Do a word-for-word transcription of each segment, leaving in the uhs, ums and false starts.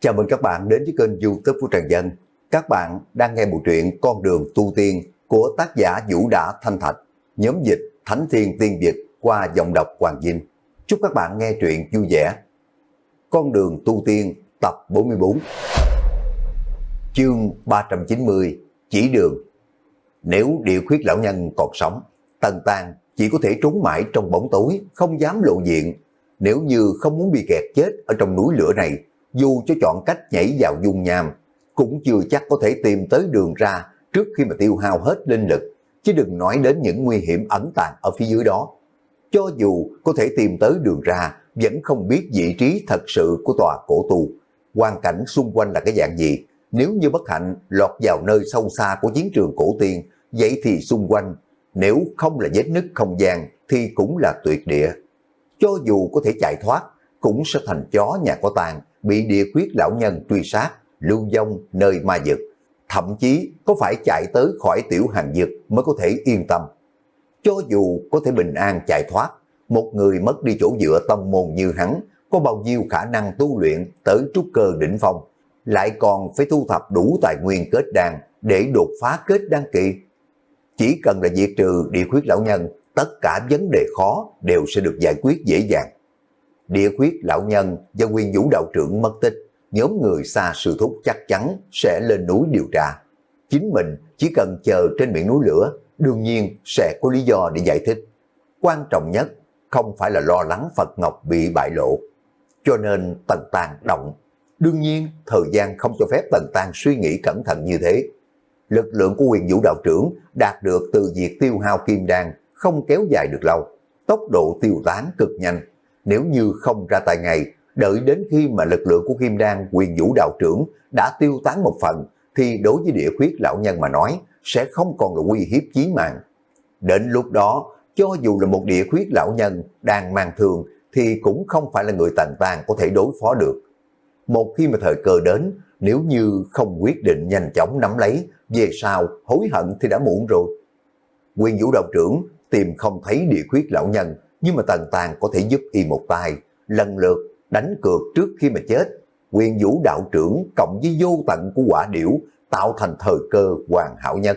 Chào mừng các bạn đến với kênh YouTube của Trần Dân. Các bạn đang nghe bộ truyện Con đường tu tiên của tác giả Vũ Đã Thanh Thạch, nhóm dịch Thánh Thiên Tiên Việt qua giọng đọc Hoàng Vinh. Chúc các bạn nghe truyện vui vẻ. Con đường tu tiên tập bốn mươi bốn, chương ba trăm chín mươi, chỉ đường. Nếu Địa Khuyết lão nhân còn sống, Tần Tàng chỉ có thể trốn mãi trong bóng tối, không dám lộ diện. Nếu như không muốn bị kẹt chết ở trong núi lửa này, dù cho chọn cách nhảy vào dung nham, cũng chưa chắc có thể tìm tới đường ra trước khi mà tiêu hao hết linh lực, chứ đừng nói đến những nguy hiểm ẩn tàng ở phía dưới đó. Cho dù có thể tìm tới đường ra, vẫn không biết vị trí thật sự của tòa cổ tu, hoàn cảnh xung quanh là cái dạng gì. Nếu như bất hạnh lọt vào nơi sâu xa của chiến trường cổ tiên, vậy thì xung quanh, nếu không là vết nứt không gian thì cũng là tuyệt địa. Cho dù có thể chạy thoát, cũng sẽ thành chó nhà có tang, bị Địa Khuyết lão nhân truy sát, lưu vong nơi ma vực. Thậm chí có phải chạy tới khỏi tiểu hàng vực mới có thể yên tâm. Cho dù có thể bình an chạy thoát, một người mất đi chỗ dựa tông môn như hắn, có bao nhiêu khả năng tu luyện tới trúc cơ đỉnh phong, lại còn phải thu thập đủ tài nguyên kết đan để đột phá kết đan kỳ. Chỉ cần là diệt trừ Địa Khuyết lão nhân, tất cả vấn đề khó đều sẽ được giải quyết dễ dàng. Địa Khuyết lão nhân và Nguyên Vũ đạo trưởng mất tích, nhóm người xa sư thúc chắc chắn sẽ lên núi điều tra. Chính mình chỉ cần chờ trên miệng núi lửa, đương nhiên sẽ có lý do để giải thích. Quan trọng nhất không phải là lo lắng Phật Ngọc bị bại lộ. Cho nên Tần Tàng động. Đương nhiên thời gian không cho phép Tần Tàng suy nghĩ cẩn thận như thế. Lực lượng của Nguyên Vũ đạo trưởng đạt được từ việc tiêu hao kim đan không kéo dài được lâu, tốc độ tiêu tán cực nhanh. Nếu như không ra tay ngay, đợi đến khi mà lực lượng của kim đan Nguyên Vũ đạo trưởng đã tiêu tán một phần, thì đối với Địa Khuyết lão nhân mà nói sẽ không còn là uy hiếp chí mạng. Đến lúc đó, cho dù là một Địa Khuyết lão nhân đang mang thương thì cũng không phải là người Tần Tàng có thể đối phó được. Một khi mà thời cơ đến, nếu như không quyết định nhanh chóng nắm lấy, về sau hối hận thì đã muộn rồi. Nguyên Vũ đạo trưởng tìm không thấy Địa Khuyết lão nhân, nhưng mà Tần Tàng có thể giúp y một tay, lần lượt đánh cược trước khi mà chết. Nguyên Vũ đạo trưởng cộng với vô tận của quả điểu tạo thành thời cơ hoàn hảo nhất.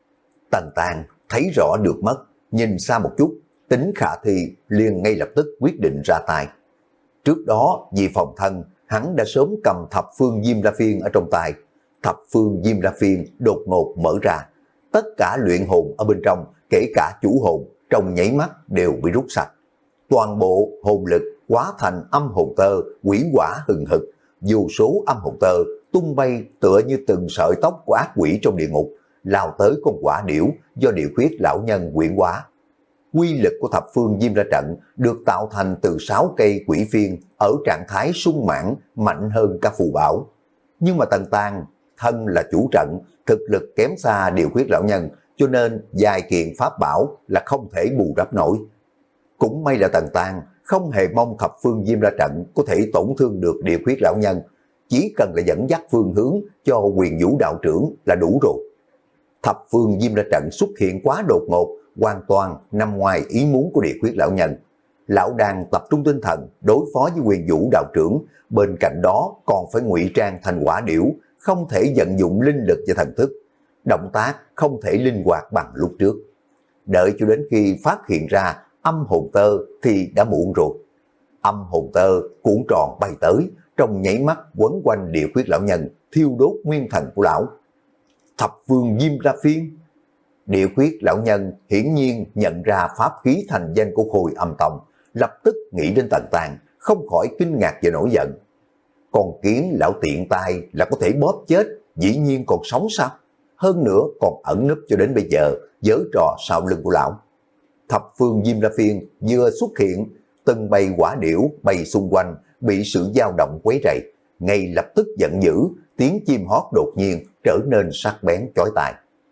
Tần Tàng thấy rõ được mất, nhìn xa một chút, tính khả thi liền ngay lập tức quyết định ra tay. Trước đó vì phòng thân, hắn đã sớm cầm thập phương Diêm La Phiên ở trong tay. Thập phương Diêm La Phiên đột ngột mở ra, tất cả luyện hồn ở bên trong, kể cả chủ hồn, trong nháy mắt đều bị rút sạch. Toàn bộ hồn lực hóa thành âm hồn tơ, quỷ quả hừng hực, vô số âm hồn tơ tung bay tựa như từng sợi tóc của ác quỷ trong địa ngục, lao tới con quả điểu do Địa Khuyết lão nhân quyển hóa. Quy lực của thập phương Diêm La trận được tạo thành từ sáu cây quỷ phiên ở trạng thái sung mãn, mạnh hơn cả phù bảo. Nhưng mà Tần Tàng thân là chủ trận, thực lực kém xa Địa Khuyết lão nhân, cho nên vài kiện pháp bảo là không thể bù đắp nổi. Cũng may là Tần Tàng không hề mong thập phương Diêm La trận có thể tổn thương được Địa Khuyết lão nhân, chỉ cần là dẫn dắt phương hướng cho Nguyên Vũ đạo trưởng là đủ rồi. Thập phương Diêm La trận xuất hiện quá đột ngột, hoàn toàn nằm ngoài ý muốn của Địa Khuyết lão nhân. Lão đang tập trung tinh thần đối phó với Nguyên Vũ đạo trưởng, bên cạnh đó còn phải ngụy trang thành quả điểu, không thể vận dụng linh lực và thần thức, động tác không thể linh hoạt bằng lúc trước. Đợi cho đến khi phát hiện ra âm hồn tơ thì đã muộn rồi. Âm hồn tơ cuộn tròn bay tới, trong nháy mắt quấn quanh Địa Khuyết lão nhân, thiêu đốt nguyên thần của lão. Thập phương Diêm La Phiên. Địa Khuyết lão nhân hiển nhiên nhận ra pháp khí thành danh của Khôi Âm Tông, lập tức nghĩ đến Tần Tàng, không khỏi kinh ngạc và nổi giận. Con kiến lão tiện tay là có thể bóp chết, dĩ nhiên còn sống sao? Hơn nữa còn ẩn núp cho đến bây giờ, giở trò sau lưng của lão. Thập phương Diêm La Phiên vừa xuất hiện, từng bầy quả điểu bay xung quanh, bị sự dao động quấy rầy, ngay lập tức giận dữ, tiếng chim hót đột nhiên trở nên sắc bén chói tai.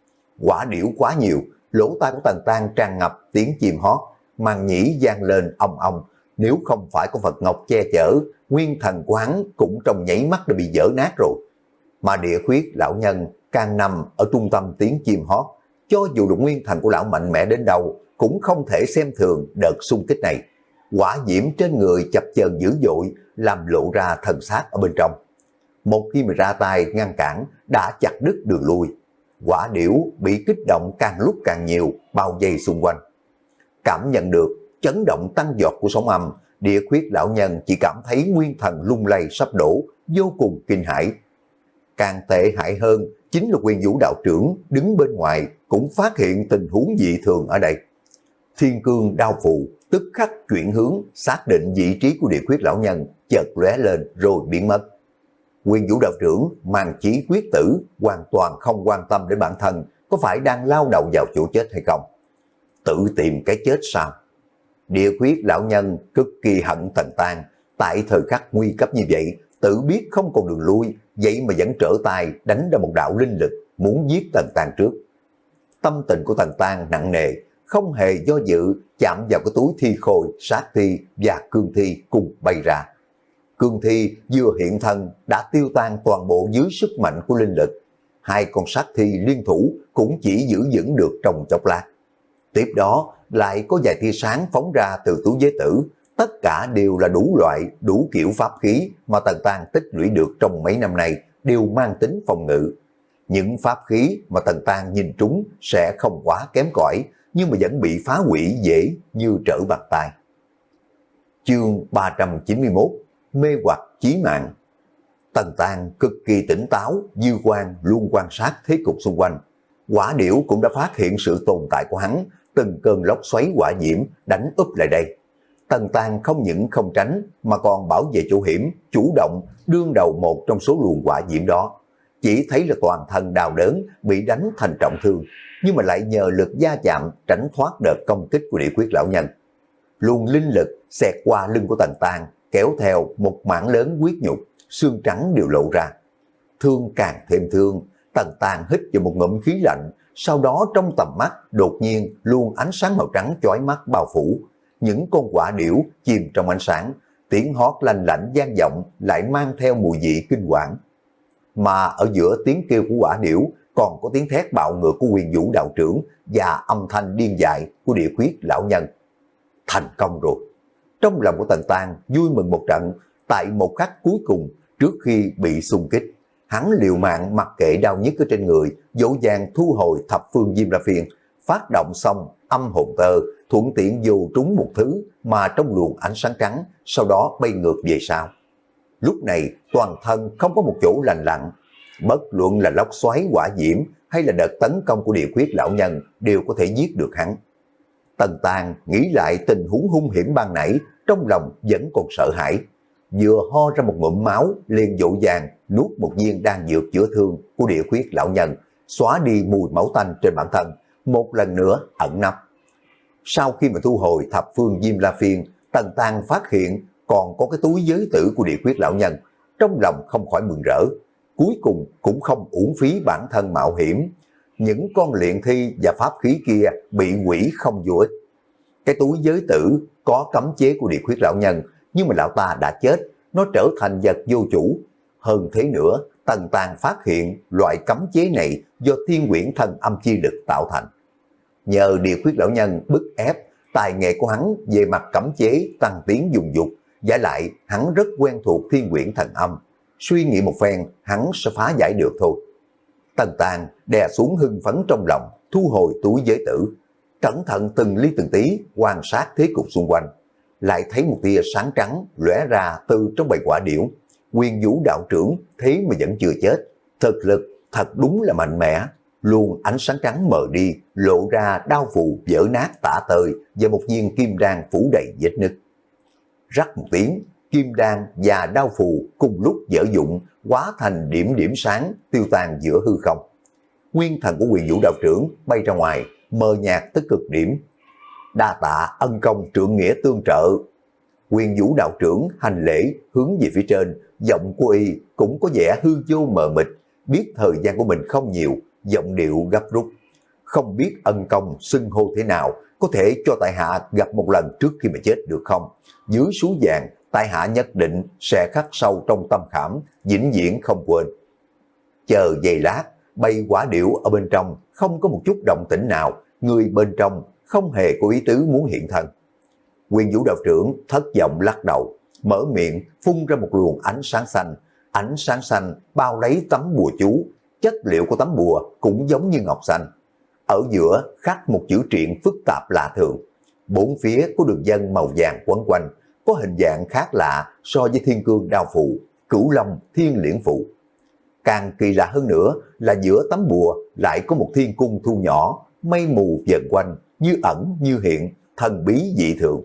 Quả điểu quá nhiều, lỗ tai của Tần Tàng tràn ngập tiếng chim hót, màng nhĩ vang lên ong ong. Nếu không phải có Phật Ngọc che chở, nguyên thần của hắn cũng trong nhảy mắt đã bị vỡ nát rồi. Mà Địa Khuyết lão nhân càng nằm ở trung tâm tiếng chim hót, cho dù được nguyên thần của lão mạnh mẽ đến đâu, cũng không thể xem thường đợt xung kích này. Hỏa diễm trên người chập chờn dữ dội, làm lộ ra thần xác ở bên trong. một khi mà ra tay ngăn cản đã chặt đứt đường lui. Quả điểu bị kích động càng lúc càng nhiều, bao vây xung quanh. Cảm nhận được chấn động tăng giọt của sóng âm, Địa Khuyết lão nhân chỉ cảm thấy nguyên thần lung lay sắp đổ, vô cùng kinh hãi. Càng tệ hại hơn chính là Quyền Vũ đạo trưởng đứng bên ngoài cũng phát hiện tình huống dị thường ở đây. Thiên cương đao phù tức khắc chuyển hướng, xác định vị trí của Địa Khuyết lão nhân, chợt lóe lên rồi biến mất. Quyền Vũ đạo trưởng mang chí quyết tử, hoàn toàn không quan tâm đến bản thân có phải đang lao đầu vào chỗ chết hay không. Tự tìm cái chết sao? Địa Khuyết lão nhân cực kỳ hận Tần Tang, tại thời khắc nguy cấp như vậy, tự biết không còn đường lui, vậy mà vẫn trở tay đánh ra một đạo linh lực, muốn giết Tần Tang trước. Tâm tình của Tần Tang nặng nề, không hề do dự, chạm vào cái túi thi khôi, sát thi và cương thi cùng bay ra. Cương thi vừa hiện thân đã tiêu tan toàn bộ dưới sức mạnh của linh lực. Hai con sát thi liên thủ cũng chỉ giữ vững được trong chốc lát. Tiếp đó lại có vài tia sáng phóng ra từ túi giới tử, tất cả đều là đủ loại, đủ kiểu pháp khí mà Tần Tang tích lũy được trong mấy năm nay, đều mang tính phòng ngự. Những pháp khí mà Tần Tang nhìn trúng sẽ không quá kém cỏi, nhưng mà vẫn bị phá hủy dễ như trở bàn tay. Chương ba trăm chín mươi mốt, mê hoặc chí mạng. Tần Tang cực kỳ tỉnh táo, dư quan luôn quan sát thế cục xung quanh. Quả điểu cũng đã phát hiện sự tồn tại của hắn, từng cơn lốc xoáy hỏa diễm đánh úp lại đây. Tần Tang không những không tránh mà còn bảo vệ chỗ hiểm, chủ động đương đầu một trong số luồng hỏa diễm đó. Chỉ thấy là toàn thân đau đớn, bị đánh thành trọng thương, nhưng mà lại nhờ lực gia chạm tránh thoát đợt công kích của Địa Khuyết lão nhân. Luồng linh lực xẹt qua lưng của Tần Tang, kéo theo một mảng lớn huyết nhục, xương trắng đều lộ ra. Thương càng thêm thương, Tần Tang hít vào một ngụm khí lạnh, sau đó trong tầm mắt đột nhiên luôn ánh sáng màu trắng chói mắt bao phủ. Những con quả điểu chìm trong ánh sáng, tiếng hót lanh lảnh vang vọng lại mang theo mùi vị kinh hoàng. Mà ở giữa tiếng kêu của quả điểu còn có tiếng thét bạo ngược của Quyền Vũ đạo trưởng và âm thanh điên dại của Địa Khuyết lão nhân. Thành công rồi. Trong lòng của Tần Tang vui mừng một trận, tại một khắc cuối cùng trước khi bị xung kích, hắn liều mạng mặc kệ đau nhức ở trên người, dỗ dàng thu hồi thập phương diêm la phiên, phát động xong âm hồn tơ, thuận tiện vô trúng một thứ mà trong luồng ánh sáng trắng, sau đó bay ngược về sau. Lúc này toàn thân không có một chỗ lành lặn, bất luận là lốc xoáy hỏa diễm hay là đợt tấn công của Địa Khuyết lão nhân đều có thể giết được hắn. Tần Tang nghĩ lại tình huống hung hiểm ban nãy, trong lòng vẫn còn sợ hãi. Vừa ho ra một ngụm máu, liền dỗ dàng nuốt một viên đan dược chữa thương của Địa Khuyết lão nhân, xóa đi mùi máu tanh trên bản thân, một lần nữa ẩn nấp. Sau khi mà thu hồi thập phương diêm la phiên, Tần Tang phát hiện còn có cái túi giới tử của Địa Khuyết lão nhân, trong lòng không khỏi mừng rỡ. Cuối cùng cũng không uổng phí bản thân mạo hiểm. Những con luyện thi và pháp khí kia bị hủy không vô ích. Cái túi giới tử có cấm chế của Địa Khuyết lão nhân, nhưng mà lão ta đã chết, nó trở thành vật vô chủ. Hơn thế nữa, Tần Tang phát hiện loại cấm chế này do thiên quyển thần âm chi lực tạo thành. Nhờ Địa Khuyết lão nhân bức ép, tài nghệ của hắn về mặt cấm chế tăng tiến dùng dục, giả lại hắn rất quen thuộc thiên quyển thần âm. Suy nghĩ một phen, hắn sẽ phá giải được thôi. Tần Tang đè xuống hưng phấn trong lòng, thu hồi túi giới tử, cẩn thận từng ly từng tí quan sát thế cục xung quanh, lại thấy một tia sáng trắng lóe ra từ trong bầy quả điểu. Quyền Vũ đạo trưởng thế mà vẫn chưa chết, thực lực thật đúng là mạnh mẽ. Luôn ánh sáng trắng mờ đi, lộ ra đao phù vỡ nát tả tơi và một viên kim đan phủ đầy vết nứt. Rắc một tiếng, kim đan và đao phù cùng lúc dở dụng, hóa thành điểm điểm sáng tiêu tan giữa hư không. Nguyên thần của Quyền Vũ đạo trưởng bay ra ngoài, mờ nhạt tới cực điểm. Đa tạ ân công trượng nghĩa tương trợ. Quyền Vũ đạo trưởng hành lễ hướng về phía trên, giọng của y cũng có vẻ hư vô mờ mịt, biết thời gian của mình không nhiều, giọng điệu gấp rút. Không biết ân công xưng hô thế nào, có thể cho tại hạ gặp một lần trước khi mà chết được không? Dưới số vàng, tại hạ nhất định sẽ khắc sâu trong tâm khảm, vĩnh viễn không quên. Chờ giây lát, bay quả điểu ở bên trong không có một chút động tĩnh nào, người bên trong không hề có ý tứ muốn hiện thân. Quyền Vũ đạo trưởng thất vọng lắc đầu, mở miệng phun ra một luồng ánh sáng xanh, Ánh sáng xanh bao lấy tấm bùa chú, chất liệu của tấm bùa cũng giống như ngọc xanh. Ở giữa khắc một chữ triện phức tạp lạ thường. Bốn phía có đường vân màu vàng quấn quanh, có hình dạng khác lạ so với thiên cương đao phụ, cửu long thiên liễn phụ. Càng kỳ lạ hơn nữa là giữa tấm bùa lại có một thiên cung thu nhỏ, mây mù vần quanh, như ẩn như hiện, thần bí dị thường.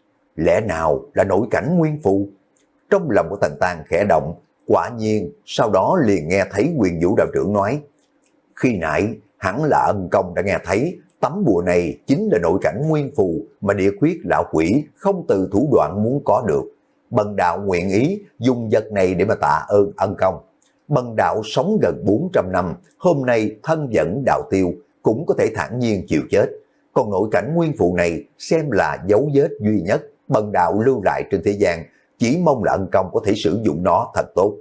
Lẽ nào là nội cảnh nguyên phù? Trong lòng của Tần Tang khẽ động, quả nhiên sau đó liền nghe thấy Huyền Vũ đạo trưởng nói: khi nãy hẳn là Ân Công đã nghe thấy tấm bùa này chính là nội cảnh nguyên phù mà Địa Khuyết lão quỷ không từ thủ đoạn muốn có được. Bần đạo nguyện ý dùng vật này để mà tạ ơn Ân Công. Bần đạo sống gần bốn trăm năm, hôm nay thân dẫn đạo tiêu, cũng có thể thản nhiên chịu chết. Còn nội cảnh nguyên phù này xem là dấu vết duy nhất bần đạo lưu lại trên thế gian, chỉ mong là Ân Công có thể sử dụng nó thật tốt.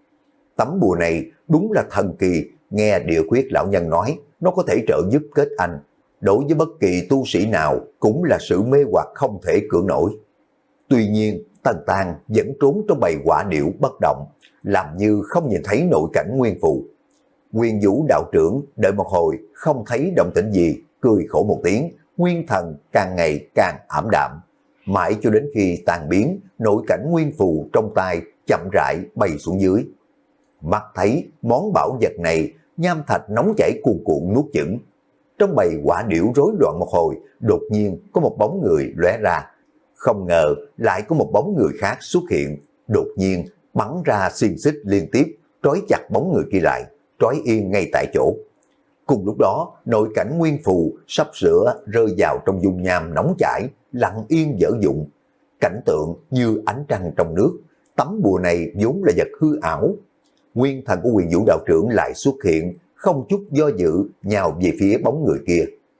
Tấm bùa này đúng là thần kỳ, nghe Địa Khuyết lão nhân nói, nó có thể trợ giúp kết anh. Đối với bất kỳ tu sĩ nào cũng là sự mê hoặc không thể cưỡng nổi. Tuy nhiên, Tần Tang vẫn trốn trong bầy quả điểu bất động, làm như không nhìn thấy nội cảnh nguyên phù. Nguyên Vũ đạo trưởng đợi một hồi không thấy động tĩnh gì, cười khổ một tiếng, nguyên thần càng ngày càng ảm đạm. Mãi cho đến khi tan biến, nội cảnh nguyên phù trong tay chậm rãi bay xuống dưới. Mắt thấy món bảo vật này, nham thạch nóng chảy cuồn cuộn nuốt chửng. Trong bầy quả điểu rối loạn một hồi, đột nhiên có một bóng người lóe ra. Không ngờ lại có một bóng người khác xuất hiện, đột nhiên bắn ra xiên xích liên tiếp, trói chặt bóng người kia lại, trói yên ngay tại chỗ. Cùng lúc đó, nội cảnh nguyên phù sắp sửa rơi vào trong dung nham nóng chảy, lặng yên dở dụng. Cảnh tượng như ánh trăng trong nước, tấm bùa này vốn là vật hư ảo. Nguyên thần của Huyền Vũ đạo trưởng lại xuất hiện, không chút do dự nhào về phía bóng người kia.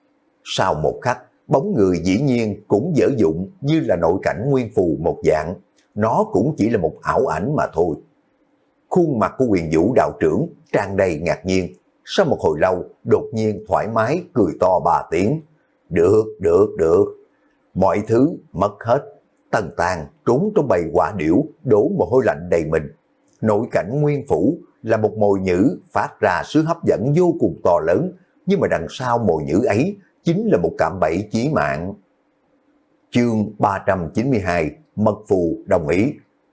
Sau một khắc, bóng người dĩ nhiên cũng dở dụng như là nội cảnh nguyên phù một dạng, nó cũng chỉ là một ảo ảnh mà thôi. Khuôn mặt của Huyền Vũ đạo trưởng tràn đầy ngạc nhiên, sau một hồi lâu đột nhiên thoải mái cười to ba tiếng. Được, được, được. Mọi thứ mất hết. Tần Tang trốn trong bầy quả điểu, đổ mồ hôi lạnh đầy mình. Nội cảnh nguyên phủ là một mồi nhữ phát ra sự hấp dẫn vô cùng to lớn, nhưng mà đằng sau mồi nhữ ấy chính là một cạm bẫy chí mạng. Chương ba trăm chín mươi hai, mật phù đồng ý.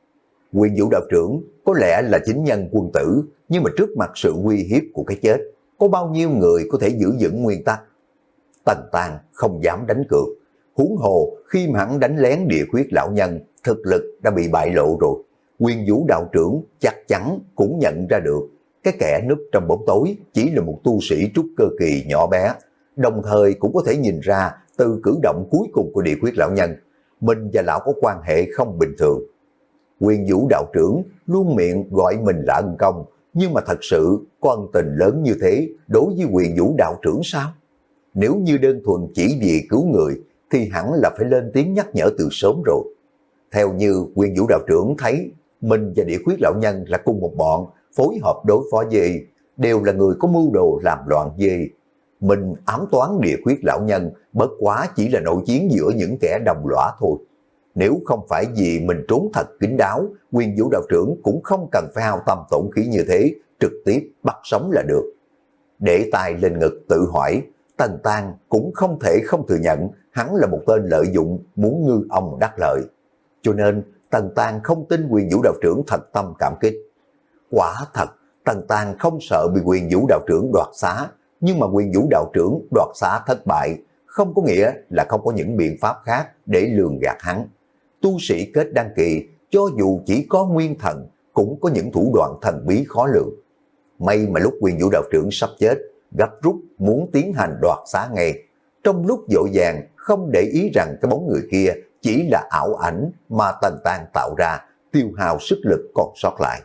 Huyền Vũ đạo trưởng có lẽ là chính nhân quân tử, nhưng mà trước mặt sự uy hiếp của cái chết, có bao nhiêu người có thể giữ vững nguyên tắc? Tần Tang không dám đánh cược, huống hồ khi mà hắn đánh lén Địa Khuyết lão nhân, thực lực đã bị bại lộ rồi. Huyền Vũ đạo trưởng chắc chắn cũng nhận ra được, cái kẻ núp trong bóng tối chỉ là một tu sĩ trúc cơ kỳ nhỏ bé, đồng thời cũng có thể nhìn ra từ cử động cuối cùng của Địa Khuyết lão nhân, mình và lão có quan hệ không bình thường. Huyền Vũ đạo trưởng luôn miệng gọi mình là Ân Công, nhưng mà thật sự có ân tình lớn như thế đối với Huyền Vũ đạo trưởng sao? Nếu như đơn thuần chỉ vì cứu người thì hẳn là phải lên tiếng nhắc nhở từ sớm rồi. Theo như Huyền Vũ đạo trưởng thấy, mình và Địa Khuyết lão nhân là cùng một bọn, phối hợp đối phó với, đều là người có mưu đồ làm loạn với. Mình ám toán Địa Khuyết lão nhân bất quá chỉ là nội chiến giữa những kẻ đồng lõa thôi. Nếu không phải vì mình trốn thật kín đáo, Huyền Vũ đạo trưởng cũng không cần phải hao tâm tổn khí như thế, trực tiếp bắt sống là được. Để tay lên ngực tự hỏi, Tần Tang cũng không thể không thừa nhận hắn là một tên lợi dụng muốn ngư ông đắc lợi. Cho nên Tần Tang không tin Huyền Vũ đạo trưởng thật tâm cảm kích. Quả thật, Tần Tang không sợ bị Huyền Vũ đạo trưởng đoạt xá, nhưng mà Huyền Vũ đạo trưởng đoạt xá thất bại, không có nghĩa là không có những biện pháp khác để lường gạt hắn. Tu sĩ kết đăng kỳ, cho dù chỉ có nguyên thần, cũng có những thủ đoạn thần bí khó lường. May mà lúc Huyền Vũ đạo trưởng sắp chết, gấp rút muốn tiến hành đoạt xá ngay. Trong lúc vội vàng, không để ý rằng cái bóng người kia chỉ là ảo ảnh mà Tần Tang tạo ra, tiêu hao sức lực còn sót lại.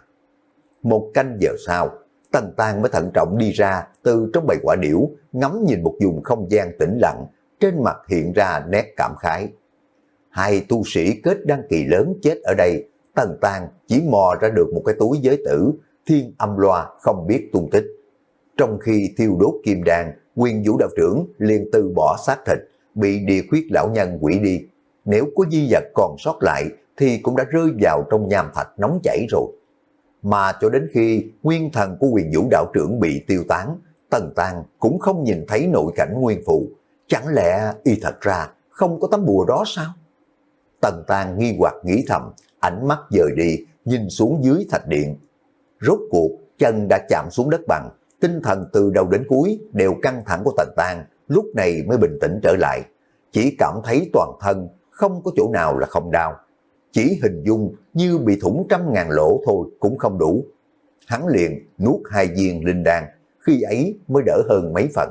Một canh giờ sau, Tần Tang mới thận trọng đi ra từ trong bầy quả điểu, ngắm nhìn một vùng không gian tĩnh lặng, trên mặt hiện ra nét cảm khái. Hai tu sĩ kết đăng kỳ lớn chết ở đây, Tần Tang chỉ mò ra được một cái túi giới tử, thiên âm loa không biết tung tích. Trong khi thiêu đốt kim đan, Huyền Vũ đạo trưởng liền từ bỏ xác thịt, bị Địa Khuyết lão nhân hủy đi. Nếu có di vật còn sót lại thì cũng đã rơi vào trong nham thạch nóng chảy rồi. Mà cho đến khi nguyên thần của Quyền Vũ đạo trưởng bị tiêu tán, Tần Tang cũng không nhìn thấy nội cảnh nguyên phù. Chẳng lẽ y thật ra không có tấm bùa đó sao? Tần Tang nghi hoặc nghĩ thầm, ánh mắt dời đi, nhìn xuống dưới thạch điện. Rốt cuộc, chân đã chạm xuống đất bằng, tinh thần từ đầu đến cuối đều căng thẳng của Tần Tang, lúc này mới bình tĩnh trở lại. Chỉ cảm thấy toàn thân không có chỗ nào là không đau. Chỉ hình dung như bị thủng trăm ngàn lỗ thôi cũng không đủ. Hắn liền nuốt hai viên linh đan, khi ấy mới đỡ hơn mấy phần.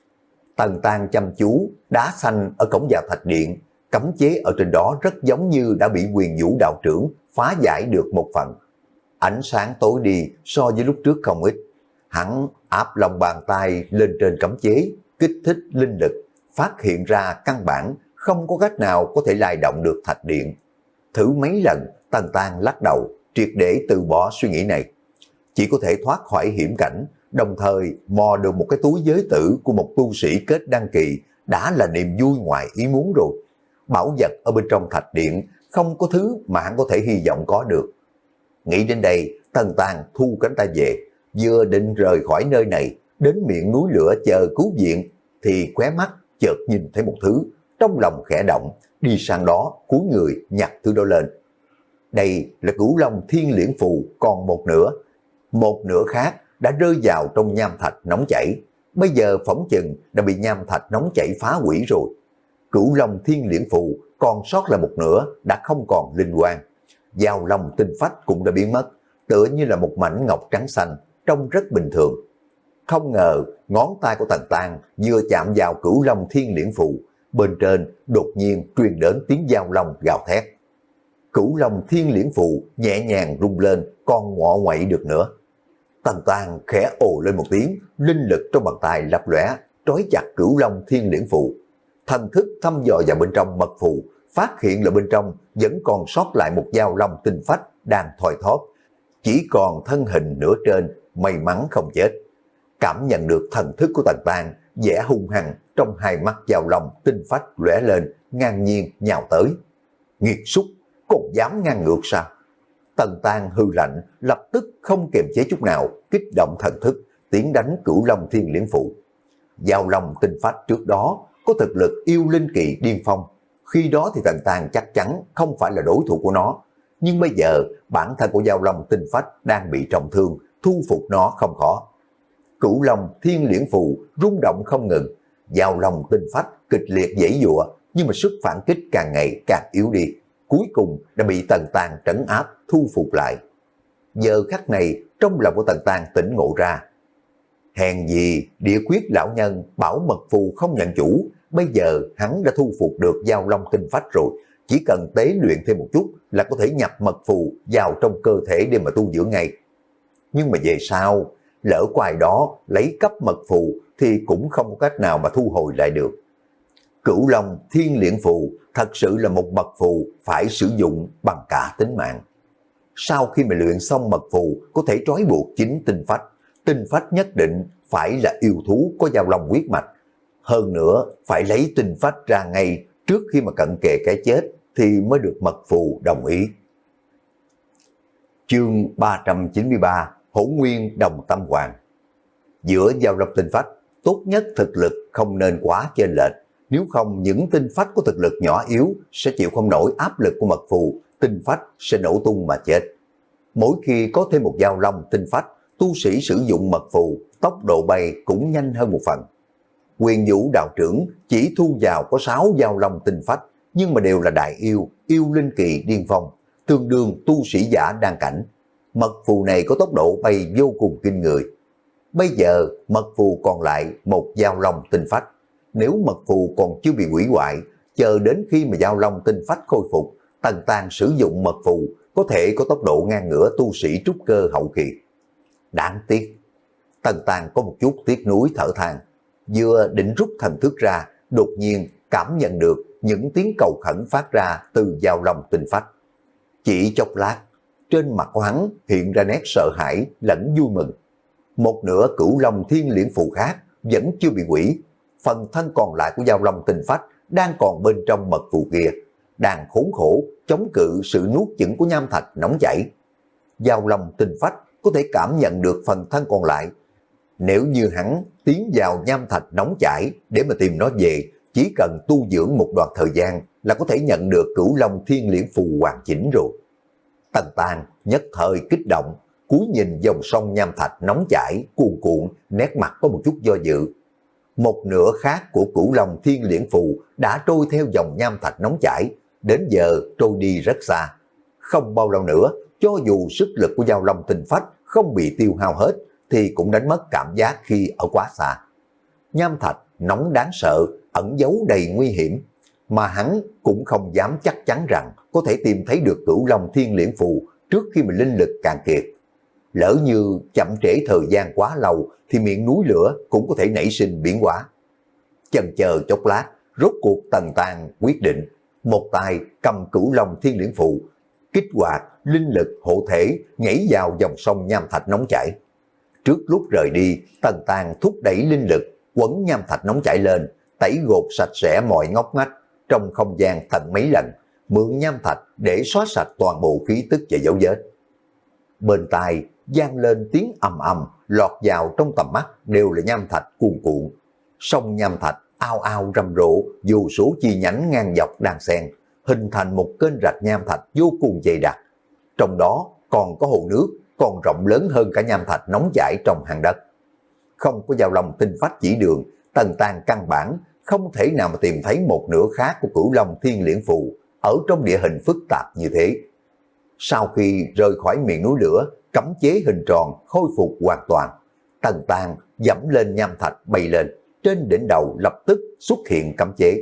Tần Tang chăm chú, đá xanh ở cổng vào thạch điện, cấm chế ở trên đó rất giống như đã bị Quyền Vũ đạo trưởng phá giải được một phần. Ánh sáng tối đi so với lúc trước không ít. Hắn áp lòng bàn tay lên trên cấm chế, kích thích linh lực, phát hiện ra căn bản không có cách nào có thể lay động được thạch điện. Thử mấy lần, Tần Tang lắc đầu, triệt để từ bỏ suy nghĩ này. Chỉ có thể thoát khỏi hiểm cảnh, đồng thời mò được một cái túi giới tử của một tu sĩ kết đăng kỳ đã là niềm vui ngoài ý muốn rồi. Bảo vật ở bên trong thạch điện không có thứ mà hắn có thể hy vọng có được. Nghĩ đến đây, Tần Tang thu cánh tay về, vừa định rời khỏi nơi này, đến miệng núi lửa chờ cứu viện, thì khóe mắt chợt nhìn thấy một thứ, trong lòng khẽ động, đi sang đó, cúi người nhặt thứ đó lên. Đây là Cửu Long Thiên Liễn Phù còn một nửa, một nửa khác đã rơi vào trong nham thạch nóng chảy, bây giờ phỏng chừng đã bị nham thạch nóng chảy phá hủy rồi. Cửu Long Thiên Liễn Phù còn sót lại một nửa đã không còn linh quang, Giao Long Tinh Phách cũng đã biến mất, tựa như là một mảnh ngọc trắng xanh, trông rất bình thường. Không ngờ ngón tay của Tần Tang vừa chạm vào Cửu Long Thiên Liễn Phù, bên trên đột nhiên truyền đến tiếng giao long gào thét. Cửu Long Thiên Liễn Phù nhẹ nhàng rung lên, còn ngọ nguậy được nữa. Tần Tang khẽ ồ lên một tiếng, linh lực trong bàn tay lập lóe, trói chặt Cửu Long Thiên Liễn Phù. Thần thức thăm dò vào bên trong mật phù, phát hiện là bên trong vẫn còn sót lại một giao long tinh phách đang thoi thóp, chỉ còn thân hình nửa trên, may mắn không chết. Cảm nhận được thần thức của Tần Tang, vẻ hung hăng trong hai mắt giao long tinh phách lóe lên, ngang nhiên nhào tới. Nghiệt súc, còn dám ngang ngược sao? Tần Tang hư lạnh, lập tức không kiềm chế chút nào, kích động thần thức, tiến đánh Cửu Long Thiên Liễn Phù. Giao long tinh phách trước đó có thực lực yêu linh kỳ điên phong, khi đó thì Tần Tang chắc chắn không phải là đối thủ của nó. Nhưng bây giờ bản thân của Giao Long Tinh Phách đang bị trọng thương, thu phục nó không khó. Cửu Long Thiên Liễn Phù rung động không ngừng, Giao Long Tinh Phách kịch liệt giãy giụa, nhưng mà sức phản kích càng ngày càng yếu đi, cuối cùng đã bị Tần Tang trấn áp, thu phục lại. Giờ khắc này trong lòng của Tần Tang tỉnh ngộ ra, hèn gì địa quyết lão nhân bảo mật phù không nhận chủ, bây giờ hắn đã thu phục được Giao Long Tinh Phách rồi, chỉ cần tế luyện thêm một chút là có thể nhập mật phù vào trong cơ thể để mà tu dưỡng ngay. Nhưng mà về sau, lỡ có ai đó lấy cấp mật phù thì cũng không có cách nào mà thu hồi lại được. Cửu Long Thiên Liễn Phù thật sự là một mật phù phải sử dụng bằng cả tính mạng. Sau khi mà luyện xong mật phù có thể trói buộc chính tinh phách, tinh phách nhất định phải là yêu thú có giao long huyết mạch. Hơn nữa phải lấy tinh phách ra ngay trước khi mà cận kề cái chết thì mới được mật phù đồng ý. Chương ba trăm chín mươi ba, Hỗn Nguyên Đồng Tâm Hoàng. Giữa giao long tinh phách, tốt nhất thực lực không nên quá chênh lệch, nếu không những tinh phách có thực lực nhỏ yếu sẽ chịu không nổi áp lực của mật phù, tinh phách sẽ nổ tung mà chết. Mỗi khi có thêm một giao long tinh phách, tu sĩ sử dụng mật phù, tốc độ bay cũng nhanh hơn một phần. Quyền Vũ đạo trưởng chỉ thu vào có sáu giao long tinh phách, nhưng mà đều là đại yêu, yêu linh kỳ điên phong, tương đương tu sĩ giả đan cảnh. Mật phù này có tốc độ bay vô cùng kinh người. Bây giờ mật phù còn lại một giao long tinh phách. Nếu mật phù còn chưa bị hủy hoại, chờ đến khi mà giao long tinh phách khôi phục, Tần Tang sử dụng mật phù có thể có tốc độ ngang ngửa tu sĩ trúc cơ hậu kỳ. Đáng tiếc, Tần Tang có một chút tiếc nuối thở than, vừa định rút thần thức ra, đột nhiên cảm nhận được những tiếng cầu khẩn phát ra từ giao long tinh phách. Chỉ chốc lát, trên mặt của hắn hiện ra nét sợ hãi lẫn vui mừng. Một nửa Cửu Long Thiên Liễn Phù khác vẫn chưa bị hủy, phần thân còn lại của giao long tinh phách đang còn bên trong mật phù kia, đang khốn khổ chống cự sự nuốt chửng của nham thạch nóng chảy. Giao Long Tinh Phách có thể cảm nhận được phần thân còn lại. Nếu như hắn tiến vào nham thạch nóng chảy để mà tìm nó về, chỉ cần tu dưỡng một đoạn thời gian là có thể nhận được Cửu Long Thiên Liễn Phù hoàn chỉnh rồi. Tần Tàng nhất thời kích động, cúi nhìn dòng sông nham thạch nóng chảy cuồn cuộn, nét mặt có một chút do dự. Một nửa khác của Cửu Long Thiên Liễn Phù đã trôi theo dòng nham thạch nóng chảy, đến giờ trôi đi rất xa. Không bao lâu nữa, cho dù sức lực của Giao Long Tinh Phách không bị tiêu hao hết, thì cũng đánh mất cảm giác khi ở quá xa. Nham thạch nóng đáng sợ, ẩn giấu đầy nguy hiểm, mà hắn cũng không dám chắc chắn rằng có thể tìm thấy được Cửu Long Thiên Liễn Phù trước khi mà linh lực cạn kiệt. Lỡ như chậm trễ thời gian quá lâu thì miệng núi lửa cũng có thể nảy sinh biến hóa. Chần chờ chốc lát, rốt cuộc Tần Tàng quyết định, một tay cầm Cửu Long Thiên Liễn Phù, kích hoạt linh lực hộ thể nhảy vào dòng sông nham thạch nóng chảy. Trước lúc rời đi, Tần Tàng thúc đẩy linh lực quấn nham thạch nóng chảy lên, tẩy gột sạch sẽ mọi ngóc ngách trong không gian tận mấy lần, mượn nham thạch để xóa sạch toàn bộ khí tức và dấu vết. Bên tai vang lên tiếng ầm ầm, lọt vào trong tầm mắt đều là nham thạch cuồn cuộn. Sông nham thạch ao ao rầm rộ, vô số chi nhánh ngang dọc đan xen, hình thành một kênh rạch nham thạch vô cùng dày đặc. Trong đó còn có hồ nước còn rộng lớn hơn cả nham thạch nóng chảy trong hang đất. Không có Giao Long Tinh Phách chỉ đường, Tần Tàng căn bản không thể nào mà tìm thấy một nửa khác của Cửu Long Thiên Liễn Phù ở trong địa hình phức tạp như thế. Sau khi rời khỏi miệng núi lửa, cấm chế hình tròn khôi phục hoàn toàn, Tần Tàng dẫm lên nham thạch bay lên, trên đỉnh đầu lập tức xuất hiện cấm chế.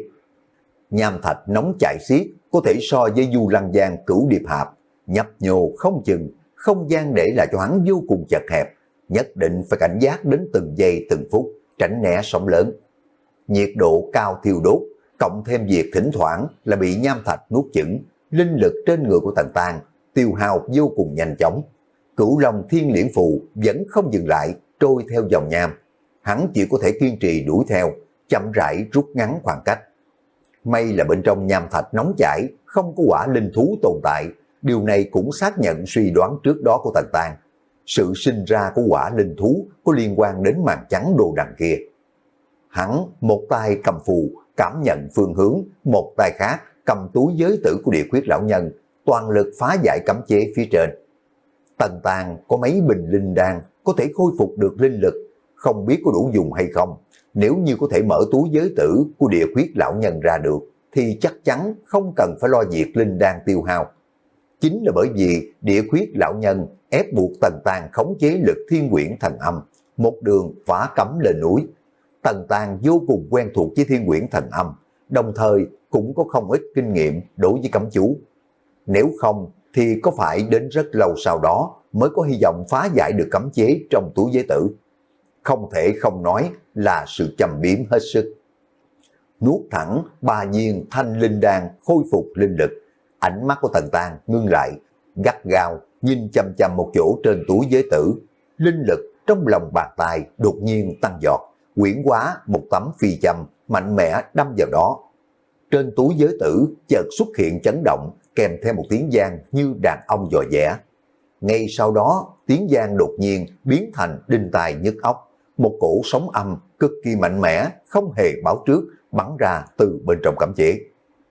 Nham thạch nóng chảy xiết, có thể so với Du Lăng Giang Cửu Điệp Hạp, nhấp nhô không chừng, không gian để lại cho hắn vô cùng chật hẹp, nhất định phải cảnh giác đến từng giây từng phút, tránh né sóng lớn. Nhiệt độ cao thiêu đốt, cộng thêm việc thỉnh thoảng là bị nham thạch nuốt chửng, linh lực trên người của Tần Tàng tiêu hao vô cùng nhanh chóng. Cửu Long Thiên Liễn Phù vẫn không dừng lại, trôi theo dòng nham. Hắn chỉ có thể kiên trì đuổi theo, chậm rãi rút ngắn khoảng cách. May là bên trong nham thạch nóng chảy không có quả linh thú tồn tại, điều này cũng xác nhận suy đoán trước đó của Tần Tàng. Sự sinh ra của quả linh thú có liên quan đến màn trắng đồ đằng kia. Hắn một tay cầm phù cảm nhận phương hướng, một tay khác cầm túi giới tử của Địa Khuyết lão nhân, toàn lực phá giải cấm chế phía trên. Tần Tàng có mấy bình linh đan có thể khôi phục được linh lực, không biết có đủ dùng hay không. Nếu như có thể mở túi giới tử của Địa Khuyết lão nhân ra được, thì chắc chắn không cần phải lo việc linh đan tiêu hao. Chính là bởi vì Địa Khuyết lão nhân ép buộc Tần Tàng khống chế lực thiên quyển thần âm, một đường phá cấm lên núi. Tần Tàng vô cùng quen thuộc với thiên quyển thần âm, đồng thời cũng có không ít kinh nghiệm đối với cấm chú. Nếu không thì có phải đến rất lâu sau đó mới có hy vọng phá giải được cấm chế trong túi giới tử. Không thể không nói là sự trầm biếm hết sức. Nuốt thẳng ba viên thanh linh đan khôi phục linh lực, ánh mắt của Tần Tàng ngưng lại, gắt gao nhìn chăm chăm một chỗ trên túi giới tử. Linh lực trong lòng bàn tay đột nhiên tăng giọt, quyển hóa một tấm phi châm mạnh mẽ đâm vào đó. Trên túi giới tử chợt xuất hiện chấn động, kèm theo một tiếng vang như đàn ông dò dẻ. Ngay sau đó, tiếng vang đột nhiên biến thành đinh tai nhức óc, một cổ sóng âm cực kỳ mạnh mẽ, không hề báo trước, bắn ra từ bên trong cấm chế.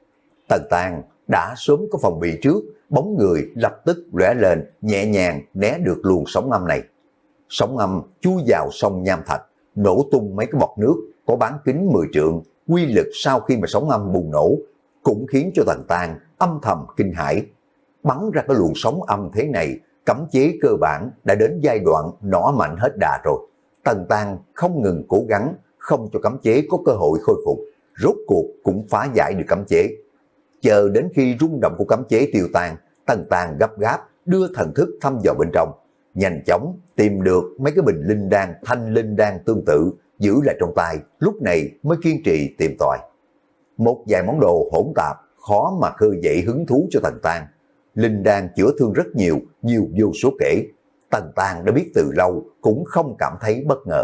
Tần Tàng đã sớm có phòng bị trước, bóng người lập tức lóe lên, nhẹ nhàng né được luồng sóng âm này. Sóng âm chui vào sông nham thạch, nổ tung mấy cái bọt nước có bán kính mười trượng. Quy lực sau khi mà sóng âm bùng nổ cũng khiến cho Tần Tàng âm thầm kinh hãi. Bắn ra cái luồng sóng âm thế này, cấm chế cơ bản đã đến giai đoạn nỏ mạnh hết đà rồi. Tần Tàng không ngừng cố gắng, không cho cấm chế có cơ hội khôi phục, rốt cuộc cũng phá giải được cấm chế. Chờ đến khi rung động của cấm chế tiêu tan, Tần Tàng gấp gáp đưa thần thức thăm dò bên trong, nhanh chóng tìm được mấy cái bình linh đan, thanh linh đan tương tự, giữ lại trong tay, lúc này mới kiên trì tìm tòi. Một vài món đồ hỗn tạp, khó mà khơi dậy hứng thú cho Tần Tàng. Linh đan chữa thương rất nhiều, nhiều vô số kể. Tần Tàng đã biết từ lâu, cũng không cảm thấy bất ngờ.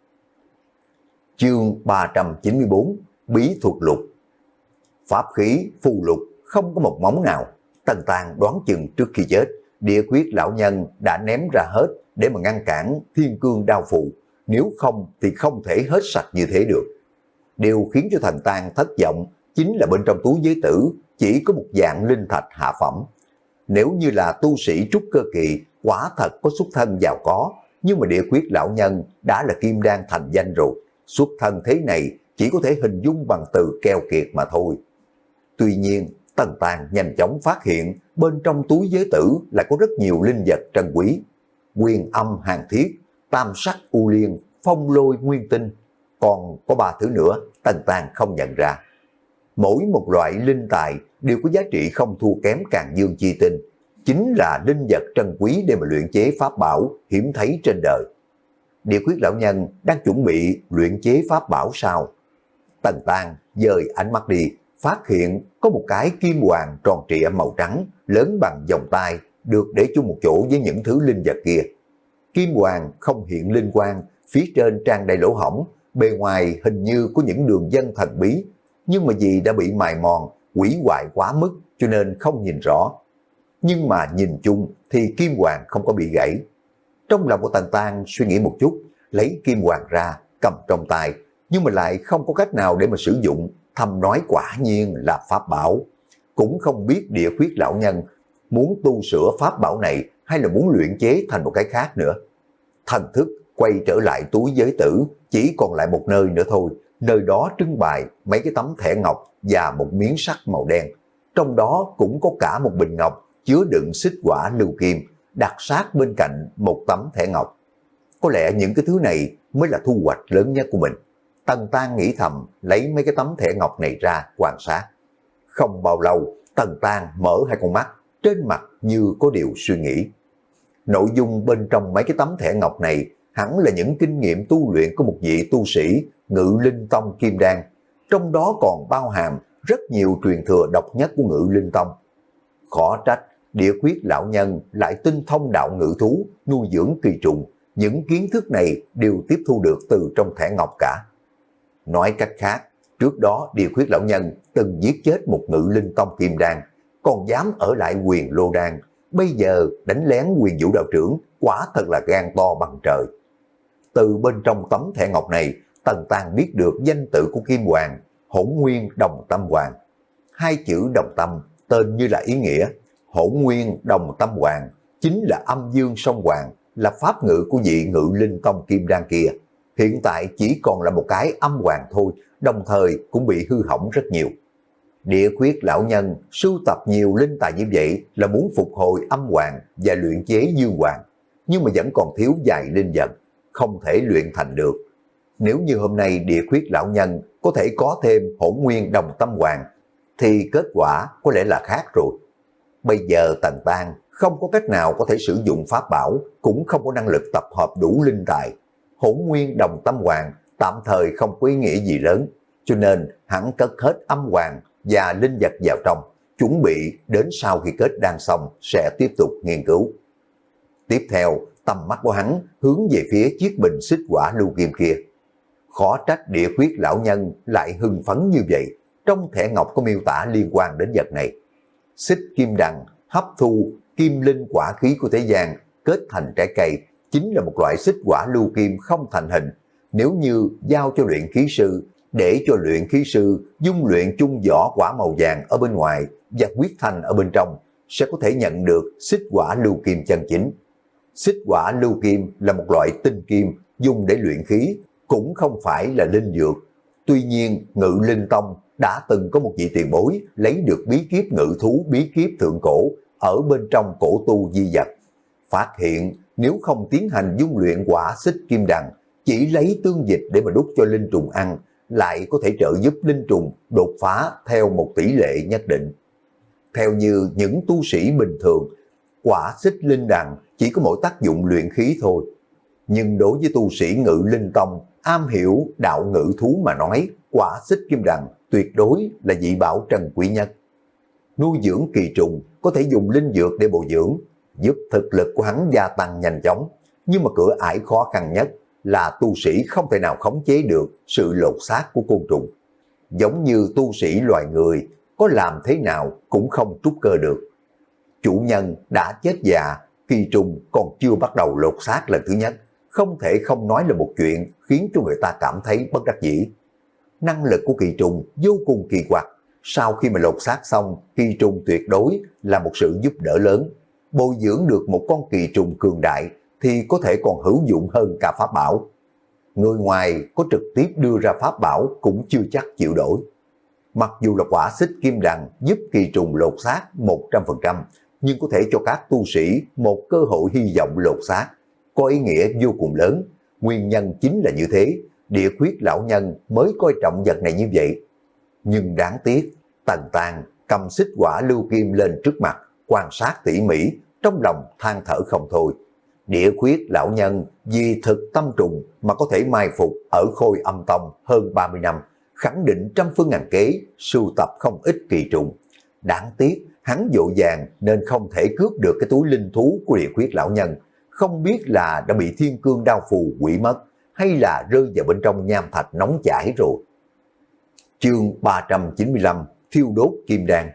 Chương ba trăm chín mươi bốn, Bí thuật lục. Pháp khí, phù lục, không có một món nào. Tần Tàng đoán chừng trước khi chết, Địa Khuyết lão nhân đã ném ra hết để mà ngăn cản thiên cương đao phụ, nếu không thì không thể hết sạch như thế được. Điều khiến cho Thần Tang thất vọng chính là bên trong túi giới tử chỉ có một dạng linh thạch hạ phẩm. Nếu như là tu sĩ trúc cơ kỳ, quả thật có xuất thân giàu có, nhưng mà Địa Khuyết lão nhân đã là kim đan thành danh rồi, xuất thân thế này chỉ có thể hình dung bằng từ keo kiệt mà thôi. Tuy nhiên, Tần Tàng nhanh chóng phát hiện bên trong túi giới tử lại có rất nhiều linh vật trân quý. Quyền âm hàng thiết, tam sắc u liên, phong lôi nguyên tinh, còn có ba thứ nữa Tần Tàng không nhận ra. Mỗi một loại linh tài đều có giá trị không thua kém Càn Dương chi tinh, chính là linh vật trân quý để mà luyện chế pháp bảo hiếm thấy trên đời. Địa Khuyết lão nhân đang chuẩn bị luyện chế pháp bảo sao? Tần Tàng dời ánh mắt đi, phát hiện có một cái kim hoàng tròn trịa màu trắng, lớn bằng vòng tay, được để chung một chỗ với những thứ linh vật kia. Kim hoàng không hiện linh quang, phía trên tràn đầy lỗ hổng, bề ngoài hình như có những đường vân thần bí, nhưng mà vì đã bị mài mòn, hủy hoại quá mức cho nên không nhìn rõ. Nhưng mà nhìn chung thì kim hoàng không có bị gãy. Trong lòng của Tần Tang suy nghĩ một chút, lấy kim hoàng ra, cầm trong tay, nhưng mà lại không có cách nào để mà sử dụng, thầm nói quả nhiên là pháp bảo. Cũng không biết Địa Khuyết lão nhân muốn tu sửa pháp bảo này hay là muốn luyện chế thành một cái khác nữa. Thần thức quay trở lại túi giới tử, chỉ còn lại một nơi nữa thôi. Nơi đó trưng bày mấy cái tấm thẻ ngọc và một miếng sắt màu đen. Trong đó cũng có cả một bình ngọc chứa đựng xích quả lưu kim, đặt sát bên cạnh một tấm thẻ ngọc. Có lẽ những cái thứ này mới là thu hoạch lớn nhất của mình. Tần Tang nghĩ thầm, lấy mấy cái tấm thẻ ngọc này ra quan sát. Không bao lâu, Tần Tang mở hai con mắt, trên mặt như có điều suy nghĩ. Nội dung bên trong mấy cái tấm thẻ ngọc này hẳn là những kinh nghiệm tu luyện của một vị tu sĩ Ngự Linh Tông kim đan, trong đó còn bao hàm rất nhiều truyền thừa độc nhất của Ngự Linh Tông. Khó trách Địa Khuyết lão nhân lại tinh thông đạo ngự thú, nuôi dưỡng kỳ trùng, những kiến thức này đều tiếp thu được từ trong thẻ ngọc cả. Nói cách khác, trước đó Địa Khuyết lão nhân từng giết chết một Ngự Linh Tông kim đan, còn dám ở lại Huyền Lô Đan, bây giờ đánh lén Huyền Vũ đạo trưởng, quả thật là gan to bằng trời. Từ bên trong tấm thẻ ngọc này, Tần Tang biết được danh tự của Kim Hoàng, Hỗn Nguyên Đồng Tâm Hoàng. Hai chữ đồng tâm tên như là ý nghĩa, Hỗn Nguyên Đồng Tâm Hoàng chính là âm dương song hoàng, là pháp ngữ của vị Ngự Linh Tông kim đan kia. Hiện tại chỉ còn là một cái âm hoàng thôi, đồng thời cũng bị hư hỏng rất nhiều. Địa Khuyết lão nhân sưu tập nhiều linh tài như vậy là muốn phục hồi âm hoàng và luyện chế dương hoàng, nhưng mà vẫn còn thiếu vài linh vật, không thể luyện thành được. Nếu như hôm nay Địa Khuyết lão nhân có thể có thêm Hỗn Nguyên Đồng Tâm Hoàng, thì kết quả có lẽ là khác rồi. Bây giờ Tần Tang không có cách nào có thể sử dụng pháp bảo, cũng không có năng lực tập hợp đủ linh tài. Hỗn Nguyên Đồng Tâm Hoàng tạm thời không có ý nghĩa gì lớn, cho nên hắn cất hết âm hoàng và linh vật vào trong, chuẩn bị đến sau khi kết đan xong sẽ tiếp tục nghiên cứu. Tiếp theo, tầm mắt của hắn hướng về phía chiếc bình xích quả lưu kim kia. Khó trách Địa Khuyết lão nhân lại hưng phấn như vậy, trong thẻ ngọc có miêu tả liên quan đến vật này. Xích kim đằng hấp thu kim linh quả khí của thế gian, kết thành trái cây, chính là một loại xích quả lưu kim không thành hình. Nếu như giao cho luyện khí sư, để cho luyện khí sư dung luyện chung vỏ quả màu vàng ở bên ngoài và huyết thanh ở bên trong, sẽ có thể nhận được xích quả lưu kim chân chính. Xích quả lưu kim là một loại tinh kim dùng để luyện khí, cũng không phải là linh dược. Tuy nhiên, Ngự Linh Tông đã từng có một vị tiền bối lấy được bí kíp ngự thú bí kíp thượng cổ ở bên trong cổ tu di vật. Phát hiện nếu không tiến hành dung luyện quả xích kim đằng, chỉ lấy tương dịch để mà đút cho linh trùng ăn, lại có thể trợ giúp linh trùng đột phá theo một tỷ lệ nhất định. Theo như những tu sĩ bình thường, quả xích linh đằng chỉ có mỗi tác dụng luyện khí thôi. Nhưng đối với tu sĩ Ngự Linh Tông am hiểu đạo ngự thú mà nói, quả xích kim đằng tuyệt đối là dị bảo trân quý nhất. Nuôi dưỡng kỳ trùng có thể dùng linh dược để bồi dưỡng, giúp thực lực của hắn gia tăng nhanh chóng. Nhưng mà cửa ải khó khăn nhất là tu sĩ không thể nào khống chế được sự lột xác của côn trùng. Giống như tu sĩ loài người, có làm thế nào cũng không trút cơ được. chủ nhân đã chết già, Kỳ Trùng còn chưa bắt đầu lột xác lần thứ nhất, không thể không nói là một chuyện khiến cho người ta cảm thấy bất đắc dĩ. Năng lực của Kỳ Trùng vô cùng kỳ quặc, sau khi mà lột xác xong, Kỳ Trùng tuyệt đối là một sự giúp đỡ lớn. Bồi dưỡng được một con Kỳ Trùng cường đại thì có thể còn hữu dụng hơn cả pháp bảo. Người ngoài có trực tiếp đưa ra pháp bảo cũng chưa chắc chịu đổi. Mặc dù là quả xích kim đằng giúp Kỳ Trùng lột xác một trăm phần trăm, nhưng có thể cho các tu sĩ một cơ hội hy vọng lột xác, có ý nghĩa vô cùng lớn. Nguyên nhân chính là như thế, Địa Khuyết lão nhân mới coi trọng vật này như vậy. Nhưng đáng tiếc, Tần Tàng cầm xích quả lưu kim lên trước mặt, quan sát tỉ mỉ, trong lòng than thở không thôi. Địa Khuyết lão nhân vì thực tâm trùng mà có thể mai phục ở Khôi Âm Tông hơn ba mươi năm, khẳng định trăm phương ngàn kế, sưu tập không ít kỳ trùng. Đáng tiếc, hắn vội vàng nên không thể cướp được cái túi linh thú của Địa Khuyết lão nhân, không biết là đã bị thiên cương đao phù quỷ mất, hay là rơi vào bên trong nham thạch nóng chảy rồi. Chương ba trăm chín mươi lăm, thiêu đốt kim đan.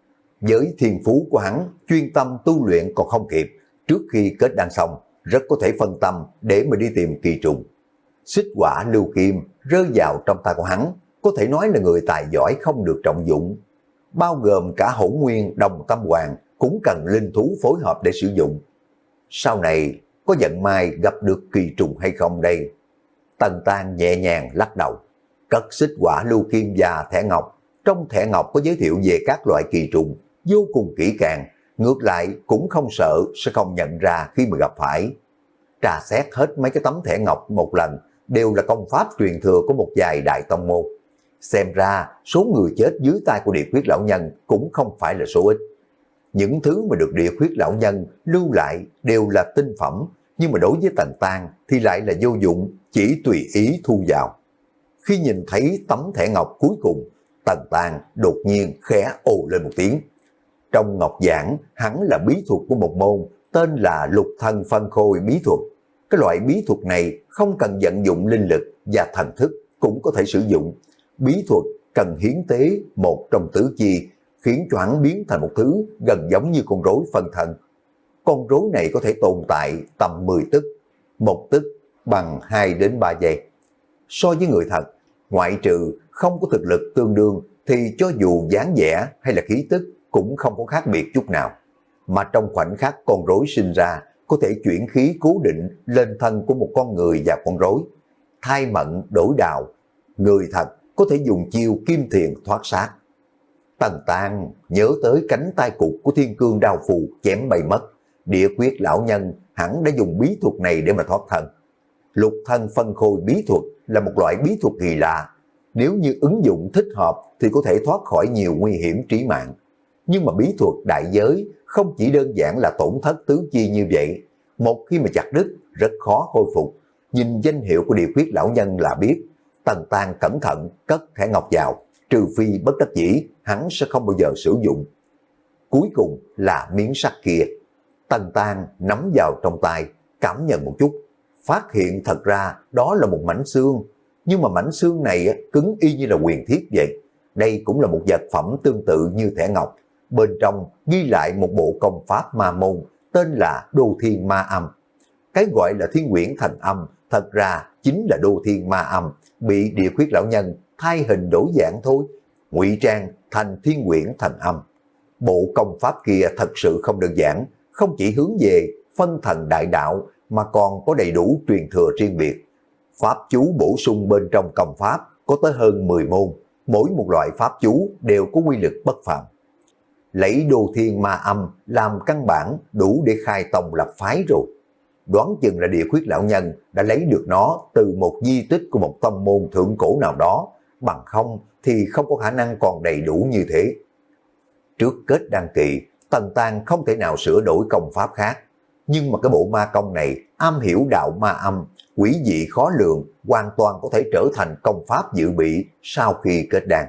Với thiên phú của hắn, chuyên tâm tu luyện còn không kịp, trước khi kết đan xong, rất có thể phân tâm để mà đi tìm kỳ trùng. Xích quả lưu kim rơi vào trong tay của hắn, có thể nói là người tài giỏi không được trọng dụng. Bao gồm cả Hỗn Nguyên Đồng Tâm Hoàng cũng cần linh thú phối hợp để sử dụng. Sau này, có vận may gặp được kỳ trùng hay không đây? Tần Tang nhẹ nhàng lắc đầu, cất xích quả lưu kim và thẻ ngọc. Trong thẻ ngọc có giới thiệu về các loại kỳ trùng, vô cùng kỹ càng, ngược lại cũng không sợ sẽ không nhận ra khi mà gặp phải. Trà xét hết mấy cái tấm thẻ ngọc một lần, đều là công pháp truyền thừa của một vài đại tông môn. Xem ra số người chết dưới tay của Địa Khuyết lão nhân cũng không phải là số ít. Những thứ mà được Địa Khuyết lão nhân lưu lại đều là tinh phẩm, nhưng mà đối với Tần Tang thì lại là vô dụng, chỉ tùy ý thu vào. Khi nhìn thấy tấm thẻ ngọc cuối cùng, Tần Tang đột nhiên khẽ ồ lên một tiếng. Trong ngọc giảng hắn là bí thuật của một môn tên là Lục Thân Phân Khôi bí thuật. Cái loại bí thuật này không cần vận dụng linh lực và thần thức cũng có thể sử dụng. Bí thuật cần hiến tế một trong tứ chi, khiến cho hắn biến thành một thứ gần giống như con rối phân thân. Con rối này có thể tồn tại tầm mười tức, một tức bằng hai đến ba giây. So với người thật, ngoại trừ không có thực lực tương đương thì cho dù dáng vẻ hay là khí tức cũng không có khác biệt chút nào. Mà trong khoảnh khắc con rối sinh ra, có thể chuyển khí cố định lên thân của một con người và con rối. Thay mận đổi đào, người thật có thể dùng chiêu kim thiền thoát xác. Tần Tang nhớ tới cánh tay cụt của thiên cương đao phù chém bay mất. Địa Khuyết lão nhân hẳn đã dùng bí thuật này để mà thoát thân. Lục Thân Phân Khôi bí thuật là một loại bí thuật kỳ lạ. Nếu như ứng dụng thích hợp thì có thể thoát khỏi nhiều nguy hiểm trí mạng. Nhưng mà bí thuật đại giới không chỉ đơn giản là tổn thất tứ chi như vậy. Một khi mà chặt đứt rất khó khôi phục. Nhìn danh hiệu của Địa Khuyết lão nhân là biết. Tần Tang cẩn thận cất thẻ ngọc vào, trừ phi bất đắc dĩ, hắn sẽ không bao giờ sử dụng. Cuối cùng là miếng sắt kia. Tần Tang nắm vào trong tay, cảm nhận một chút, phát hiện thật ra đó là một mảnh xương. Nhưng mà mảnh xương này cứng y như là huyền thiết vậy. Đây cũng là một vật phẩm tương tự như thẻ ngọc. Bên trong ghi lại một bộ công pháp ma môn tên là Đô Thiên Ma Âm. Cái gọi là Thiên Quyển Thành Âm thật ra chính là Đô Thiên Ma Âm, bị Địa Khuyết lão nhân thay hình đổi dạng thôi, ngụy trang thành Thiên Quyển Thành Âm. Bộ công pháp kia thật sự không đơn giản, không chỉ hướng về phân thần đại đạo mà còn có đầy đủ truyền thừa riêng biệt. Pháp chú bổ sung bên trong công pháp có tới hơn mười môn, mỗi một loại pháp chú đều có quy lực bất phàm. Lấy Đô Thiên Ma Âm làm căn bản đủ để khai tông lập phái rồi. Đoán chừng là Địa Khuyết lão nhân đã lấy được nó từ một di tích của một tông môn thượng cổ nào đó, bằng không thì không có khả năng còn đầy đủ như thế. Trước kết đăng kỳ, Tần Tang không thể nào sửa đổi công pháp khác, nhưng mà cái bộ ma công này am hiểu đạo ma âm, quỷ dị khó lường, hoàn toàn có thể trở thành công pháp dự bị sau khi kết đan.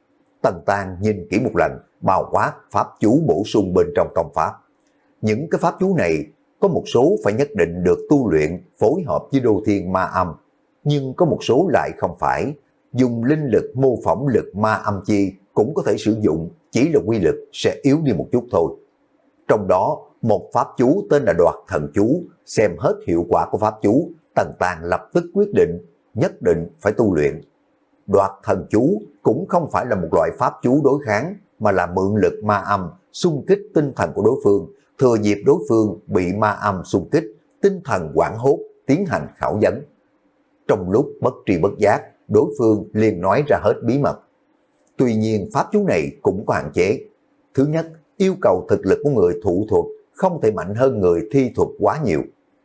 Tần Tang nhìn kỹ một lần, bao quát pháp chú bổ sung bên trong công pháp. Những cái pháp chú này có một số phải nhất định được tu luyện phối hợp với Đô Thiên Ma Âm, nhưng có một số lại không phải. Dùng linh lực mô phỏng lực ma âm chi cũng có thể sử dụng, chỉ là quy lực sẽ yếu đi một chút thôi. Trong đó, một pháp chú tên là Đoạt Thần Chú, xem hết hiệu quả của pháp chú, Tần Tàng lập tức quyết định, nhất định phải tu luyện. Đoạt Thần Chú cũng không phải là một loại pháp chú đối kháng, mà là mượn lực ma âm, xung kích tinh thần của đối phương, thừa dịp đối phương bị ma âm xung kích, tinh thần hoảng hốt, tiến hành khảo vấn. Trong lúc bất tri bất giác, đối phương liền nói ra hết bí mật. Tuy nhiên pháp chú này cũng có hạn chế. Thứ nhất, yêu cầu thực lực của người thụ thuật không thể mạnh hơn người thi thuật quá nhiều.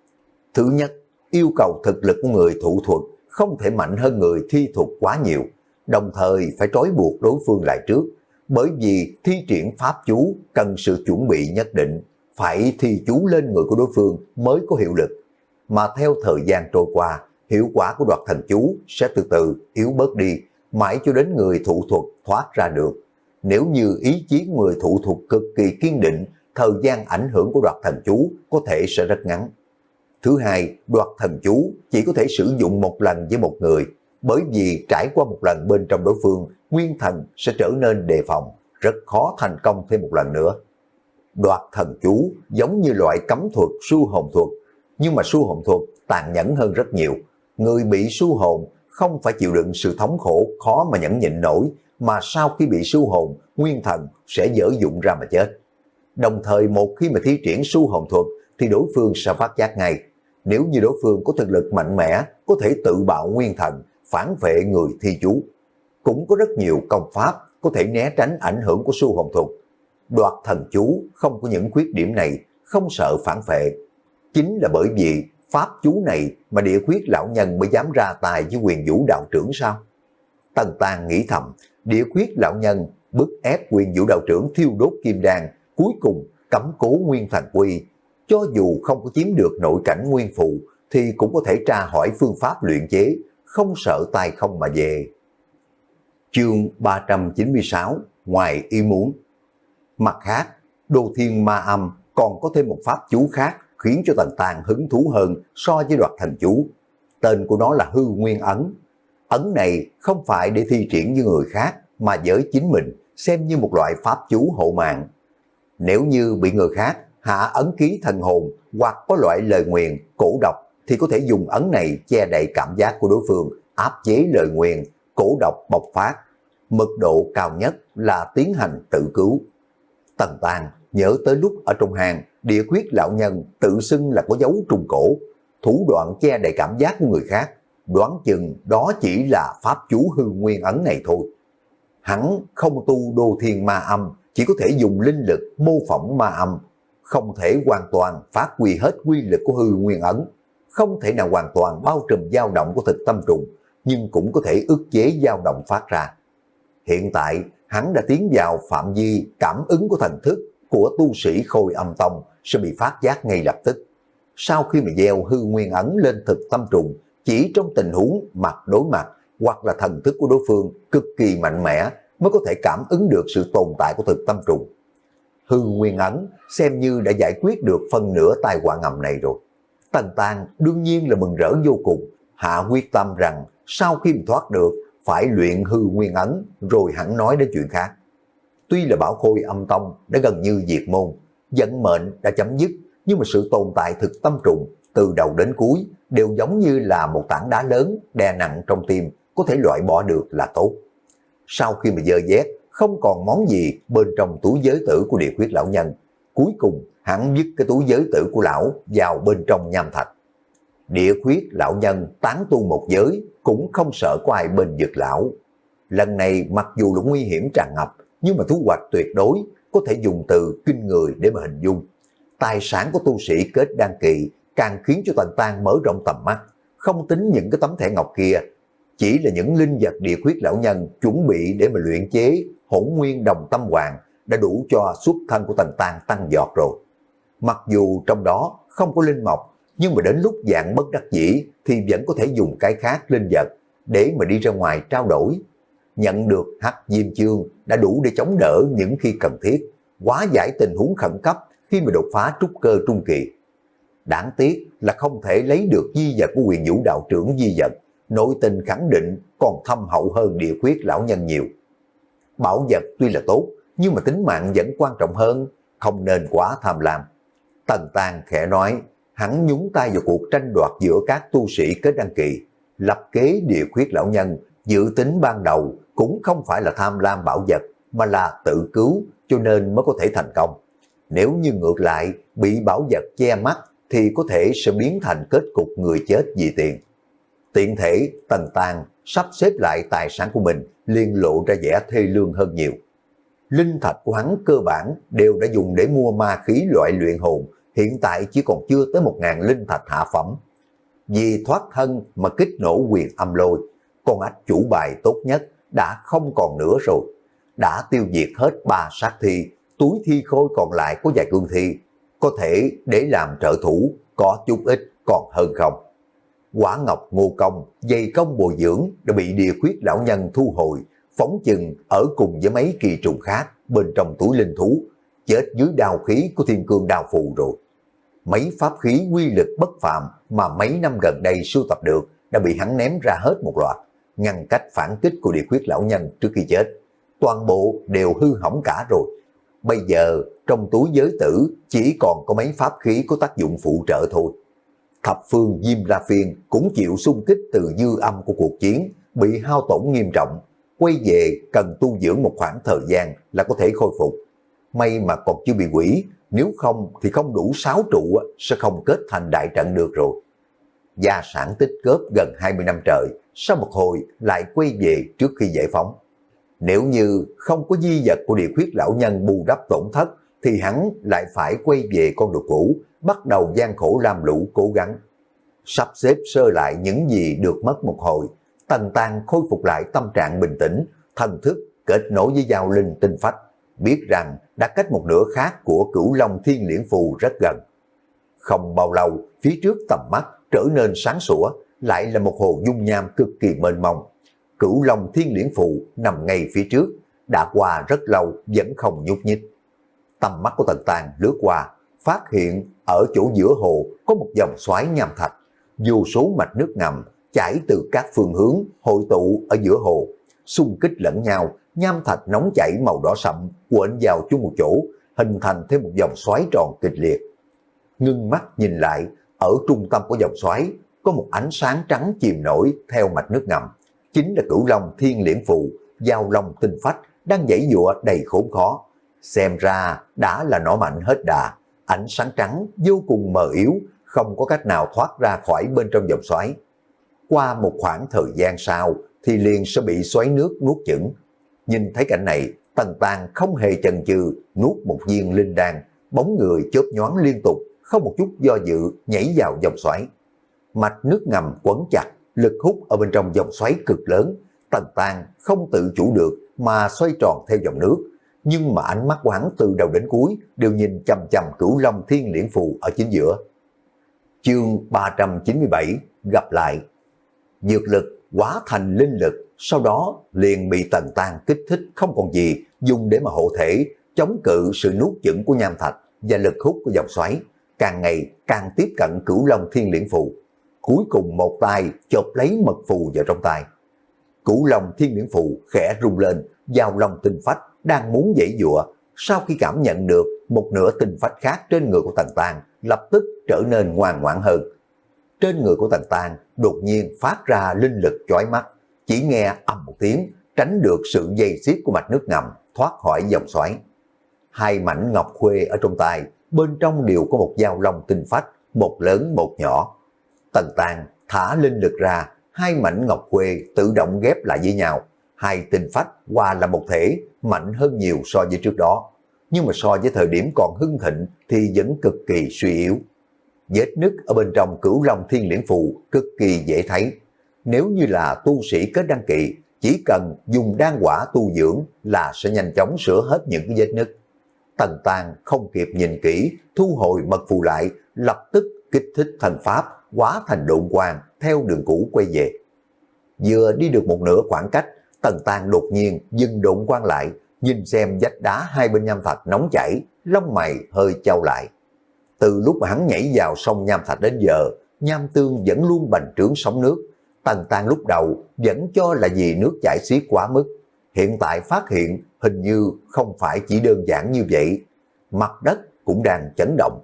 Thứ nhất, yêu cầu thực lực của người thụ thuật không thể mạnh hơn người thi thuật quá nhiều, đồng thời phải trói buộc đối phương lại trước, bởi vì thi triển pháp chú cần sự chuẩn bị nhất định, phải thi chú lên người của đối phương mới có hiệu lực. Mà theo thời gian trôi qua, hiệu quả của Đoạt Thần Chú sẽ từ từ yếu bớt đi, mãi cho đến người thụ thuật thoát ra được. Nếu như ý chí của người thụ thuật cực kỳ kiên định, thời gian ảnh hưởng của Đoạt Thần Chú có thể sẽ rất ngắn. Thứ hai, Đoạt Thần Chú chỉ có thể sử dụng một lần với một người, bởi vì trải qua một lần bên trong đối phương, nguyên thần sẽ trở nên đề phòng, rất khó thành công thêm một lần nữa. Đoạt Thần Chú giống như loại cấm thuật su hồn thuật, nhưng mà su hồn thuật tàn nhẫn hơn rất nhiều. Người bị su hồn không phải chịu đựng sự thống khổ khó mà nhẫn nhịn nổi, mà sau khi bị su hồn, nguyên thần sẽ dở dụng ra mà chết. Đồng thời một khi mà thi triển su hồn thuật thì đối phương sẽ phát giác ngay. Nếu như đối phương có thực lực mạnh mẽ, có thể tự bạo nguyên thần, phản vệ người thi chú. Cũng có rất nhiều công pháp có thể né tránh ảnh hưởng của su hồn thuật. Đoạt Thần Chú không có những khuyết điểm này, không sợ phản vệ. Chính là bởi vì pháp chú này mà Địa Khuyết lão nhân mới dám ra tài với Huyền Vũ đạo trưởng sao? Tần Tàng nghĩ thầm, Địa Khuyết lão nhân bức ép Huyền Vũ đạo trưởng thiêu đốt kim đan, cuối cùng cấm cố nguyên thần quy. Cho dù không có chiếm được nội cảnh nguyên phụ, thì cũng có thể tra hỏi phương pháp luyện chế, không sợ tay không mà về. Chương ba trăm chín mươi sáu, ngoài ý muốn. Mặt khác, Đô Thiên Ma Âm còn có thêm một pháp chú khác khiến cho Tần Tàng hứng thú hơn so với Đoạt Thần Chú. Tên của nó là Hư Nguyên Ấn. Ấn này không phải để thi triển với người khác, mà với chính mình, xem như một loại pháp chú hộ mạng. Nếu như bị người khác hạ ấn ký thần hồn hoặc có loại lời nguyền, cổ độc, thì có thể dùng ấn này che đậy cảm giác của đối phương, áp chế lời nguyền, cổ độc bộc phát. Mật độ cao nhất là tiến hành tự cứu. Tần Tàng nhớ tới lúc ở trong hang, Địa Khuyết lão nhân tự xưng là có dấu trùng cổ, thủ đoạn che đậy cảm giác của người khác, đoán chừng đó chỉ là pháp chú Hư Nguyên Ấn này thôi. Hắn không tu Đô Thiên Ma Âm, chỉ có thể dùng linh lực mô phỏng ma âm, không thể hoàn toàn phát huy hết quy lực của Hư Nguyên Ấn, không thể nào hoàn toàn bao trùm dao động của thực tâm trùng, nhưng cũng có thể ức chế dao động phát ra. Hiện tại, hắn đã tiến vào phạm vi cảm ứng của thần thức của tu sĩ Khôi Âm Tông sẽ bị phát giác ngay lập tức. Sau khi mà gieo Hư Nguyên Ấn lên thực tâm trùng, chỉ trong tình huống mặt đối mặt hoặc là thần thức của đối phương cực kỳ mạnh mẽ mới có thể cảm ứng được sự tồn tại của thực tâm trùng. Hư Nguyên Ấn xem như đã giải quyết được phân nửa tai họa ngầm này rồi. Tần Tàng đương nhiên là mừng rỡ vô cùng, hạ quyết tâm rằng sau khi thoát được phải luyện Hư Nguyên Ấn rồi hẳn nói đến chuyện khác. Tuy là Bảo Khôi Âm Tông đã gần như diệt môn, vận mệnh đã chấm dứt, nhưng mà sự tồn tại thực tâm trùng từ đầu đến cuối đều giống như là một tảng đá lớn đè nặng trong tim, có thể loại bỏ được là tốt. Sau khi mà dơ dét, không còn món gì bên trong túi giới tử của Địa Khuyết lão nhân, cuối cùng hắn dứt cái túi giới tử của lão vào bên trong nham thạch. Địa Khuyết lão nhân tán tu một giới cũng không sợ có ai bên vực lão. Lần này mặc dù là nguy hiểm tràn ngập, nhưng mà thu hoạch tuyệt đối, có thể dùng từ kinh người để mà hình dung. Tài sản của tu sĩ kết đan kỳ càng khiến cho Tần Tàng mở rộng tầm mắt, không tính những cái tấm thẻ ngọc kia, chỉ là những linh vật Địa Khuyết lão nhân chuẩn bị để mà luyện chế Hỗn Nguyên Đồng Tâm Hoàng đã đủ cho xuất thân của Tần Tàng tăng giọt rồi. Mặc dù trong đó không có linh mộc, nhưng mà đến lúc dạng bất đắc dĩ thì vẫn có thể dùng cái khác linh vật để mà đi ra ngoài trao đổi. Nhận được Hắc Diêm Chương đã đủ để chống đỡ những khi cần thiết, hóa giải tình huống khẩn cấp khi mà đột phá trúc cơ trung kỳ. Đáng tiếc là không thể lấy được di vật của Huyền Vũ đạo trưởng di vật, nội tình khẳng định còn thâm hậu hơn Địa Khuyết lão nhân nhiều. Bảo vật tuy là tốt, nhưng mà tính mạng vẫn quan trọng hơn, không nên quá tham lam. Tần Tang khẽ nói, hắn nhúng tay vào cuộc tranh đoạt giữa các tu sĩ kết đăng kỳ, lập kế địa khuyết lão nhân, dự tính ban đầu cũng không phải là tham lam bảo vật, mà là tự cứu, cho nên mới có thể thành công. Nếu như ngược lại, bị bảo vật che mắt, thì có thể sẽ biến thành kết cục người chết vì tiền. Tiện thể, Tần Tang sắp xếp lại tài sản của mình, liền lộ ra vẻ thê lương hơn nhiều. Linh thạch của hắn cơ bản đều đã dùng để mua ma khí loại luyện hồn, hiện tại chỉ còn chưa tới một ngàn linh thạch hạ phẩm. Vì thoát thân mà kích nổ quyền âm lôi, con ách chủ bài tốt nhất đã không còn nữa rồi. Đã tiêu diệt hết ba sát thi, túi thi khôi còn lại có vài cương thi, có thể để làm trợ thủ, có chút ít còn hơn không. Quả ngọc ngô công, dày công bồi dưỡng đã bị địa khuyết lão nhân thu hồi, phóng chừng ở cùng với mấy kỳ trùng khác bên trong túi linh thú, chết dưới đao khí của thiên cương đao phù rồi. Mấy pháp khí quy lực bất phàm mà mấy năm gần đây sưu tập được đã bị hắn ném ra hết một loạt, ngăn cách phản kích của địa khuyết lão nhân trước khi chết. Toàn bộ đều hư hỏng cả rồi. Bây giờ trong túi giới tử chỉ còn có mấy pháp khí có tác dụng phụ trợ thôi. Thập phương Diêm La Phiên cũng chịu xung kích từ dư âm của cuộc chiến, bị hao tổn nghiêm trọng. Quay về cần tu dưỡng một khoảng thời gian là có thể khôi phục. May mà còn chưa bị hủy, nếu không thì không đủ sáu trụ sẽ không kết thành đại trận được rồi. Gia sản tích góp gần hai mươi năm trời, sau một hồi lại quay về trước khi giải phóng. Nếu như không có di vật của địa khuyết lão nhân bù đắp tổn thất, thì hắn lại phải quay về con đường cũ, bắt đầu gian khổ lam lũ cố gắng. Sắp xếp sơ lại những gì được mất một hồi, Tần Tang khôi phục lại tâm trạng bình tĩnh, thần thức kết nối với giao linh tinh phách, biết rằng đã cách một nửa khác của Cửu Long Thiên Liễn Phù rất gần. Không bao lâu, phía trước tầm mắt trở nên sáng sủa, lại là một hồ dung nham cực kỳ mênh mông. Cửu Long Thiên Liễn Phù nằm ngay phía trước, đã qua rất lâu vẫn không nhúc nhích. Tầm mắt của Tần Tang lướt qua, phát hiện ở chỗ giữa hồ có một dòng xoáy nham thạch, vô số mạch nước ngầm chảy từ các phương hướng hội tụ ở giữa hồ, xung kích lẫn nhau, nham thạch nóng chảy màu đỏ sậm quện vào chung một chỗ, hình thành thêm một vòng xoáy tròn kịch liệt. Ngưng mắt nhìn lại, ở trung tâm của vòng xoáy có một ánh sáng trắng chìm nổi theo mạch nước ngầm, chính là Cửu Long Thiên Liễn Phù, giao long tinh phách đang giãy giụa đầy khốn khó. Xem ra đã là nỏ mạnh hết đà, ánh sáng trắng vô cùng mờ yếu, không có cách nào thoát ra khỏi bên trong vòng xoáy. Qua một khoảng thời gian sau thì liền sẽ bị xoáy nước nuốt chửng. Nhìn thấy cảnh này, Tần Tang không hề chần chừ nuốt một viên linh đan, bóng người chớp nhoáng liên tục, không một chút do dự nhảy vào vòng xoáy. Mạch nước ngầm quấn chặt, lực hút ở bên trong vòng xoáy cực lớn, Tần Tang không tự chủ được mà xoay tròn theo dòng nước, nhưng mà ánh mắt của hắn từ đầu đến cuối đều nhìn chằm chằm Cửu Long Thiên Liễn Phù ở chính giữa. Chương ba trăm chín mươi bảy gặp lại. Dược lực hóa thành linh lực, sau đó liền bị Tần Tang kích thích không còn gì, dùng để mà hộ thể, chống cự sự nuốt chửng của nham thạch và lực hút của dòng xoáy, càng ngày càng tiếp cận Cửu Long Thiên Liễn Phù. Cuối cùng một tay chộp lấy mật phù vào trong tay. Cửu Long Thiên Liễn Phù khẽ rung lên, giao long tinh phách đang muốn giãy giụa, sau khi cảm nhận được một nửa tinh phách khác trên người của Tần Tang, lập tức trở nên ngoan ngoãn hơn. Trên người của Tần Tang đột nhiên phát ra linh lực chói mắt, chỉ nghe ầm một tiếng, tránh được sự dây xiết của mạch nước ngầm, thoát khỏi dòng xoáy. Hai mảnh ngọc khuê ở trong tay, bên trong đều có một giao long tinh phách, một lớn một nhỏ. Tần Tang thả linh lực ra, hai mảnh ngọc khuê tự động ghép lại với nhau, hai tinh phách hòa là một thể, mạnh hơn nhiều so với trước đó. Nhưng mà so với thời điểm còn hưng thịnh thì vẫn cực kỳ suy yếu. Vết nứt ở bên trong Cửu Long Thiên Liễn Phù cực kỳ dễ thấy. Nếu như là tu sĩ kết đăng kỳ, chỉ cần dùng đan quả tu dưỡng là sẽ nhanh chóng sửa hết những cái vết nứt. Tần Tang không kịp nhìn kỹ, thu hồi mật phù lại, lập tức kích thích thần pháp, hóa thành độn quang theo đường cũ quay về. Vừa đi được một nửa khoảng cách, Tần Tang đột nhiên dừng độn quang lại, nhìn xem vách đá hai bên nham thạch nóng chảy, lông mày hơi chau lại. Từ lúc mà hắn nhảy vào sông nham thạch đến giờ, nham tương vẫn luôn bành trướng sóng nước. Tần Tang lúc đầu vẫn cho là vì nước chảy xiết quá mức, hiện tại phát hiện hình như không phải chỉ đơn giản như vậy. mặt đất cũng đang chấn động.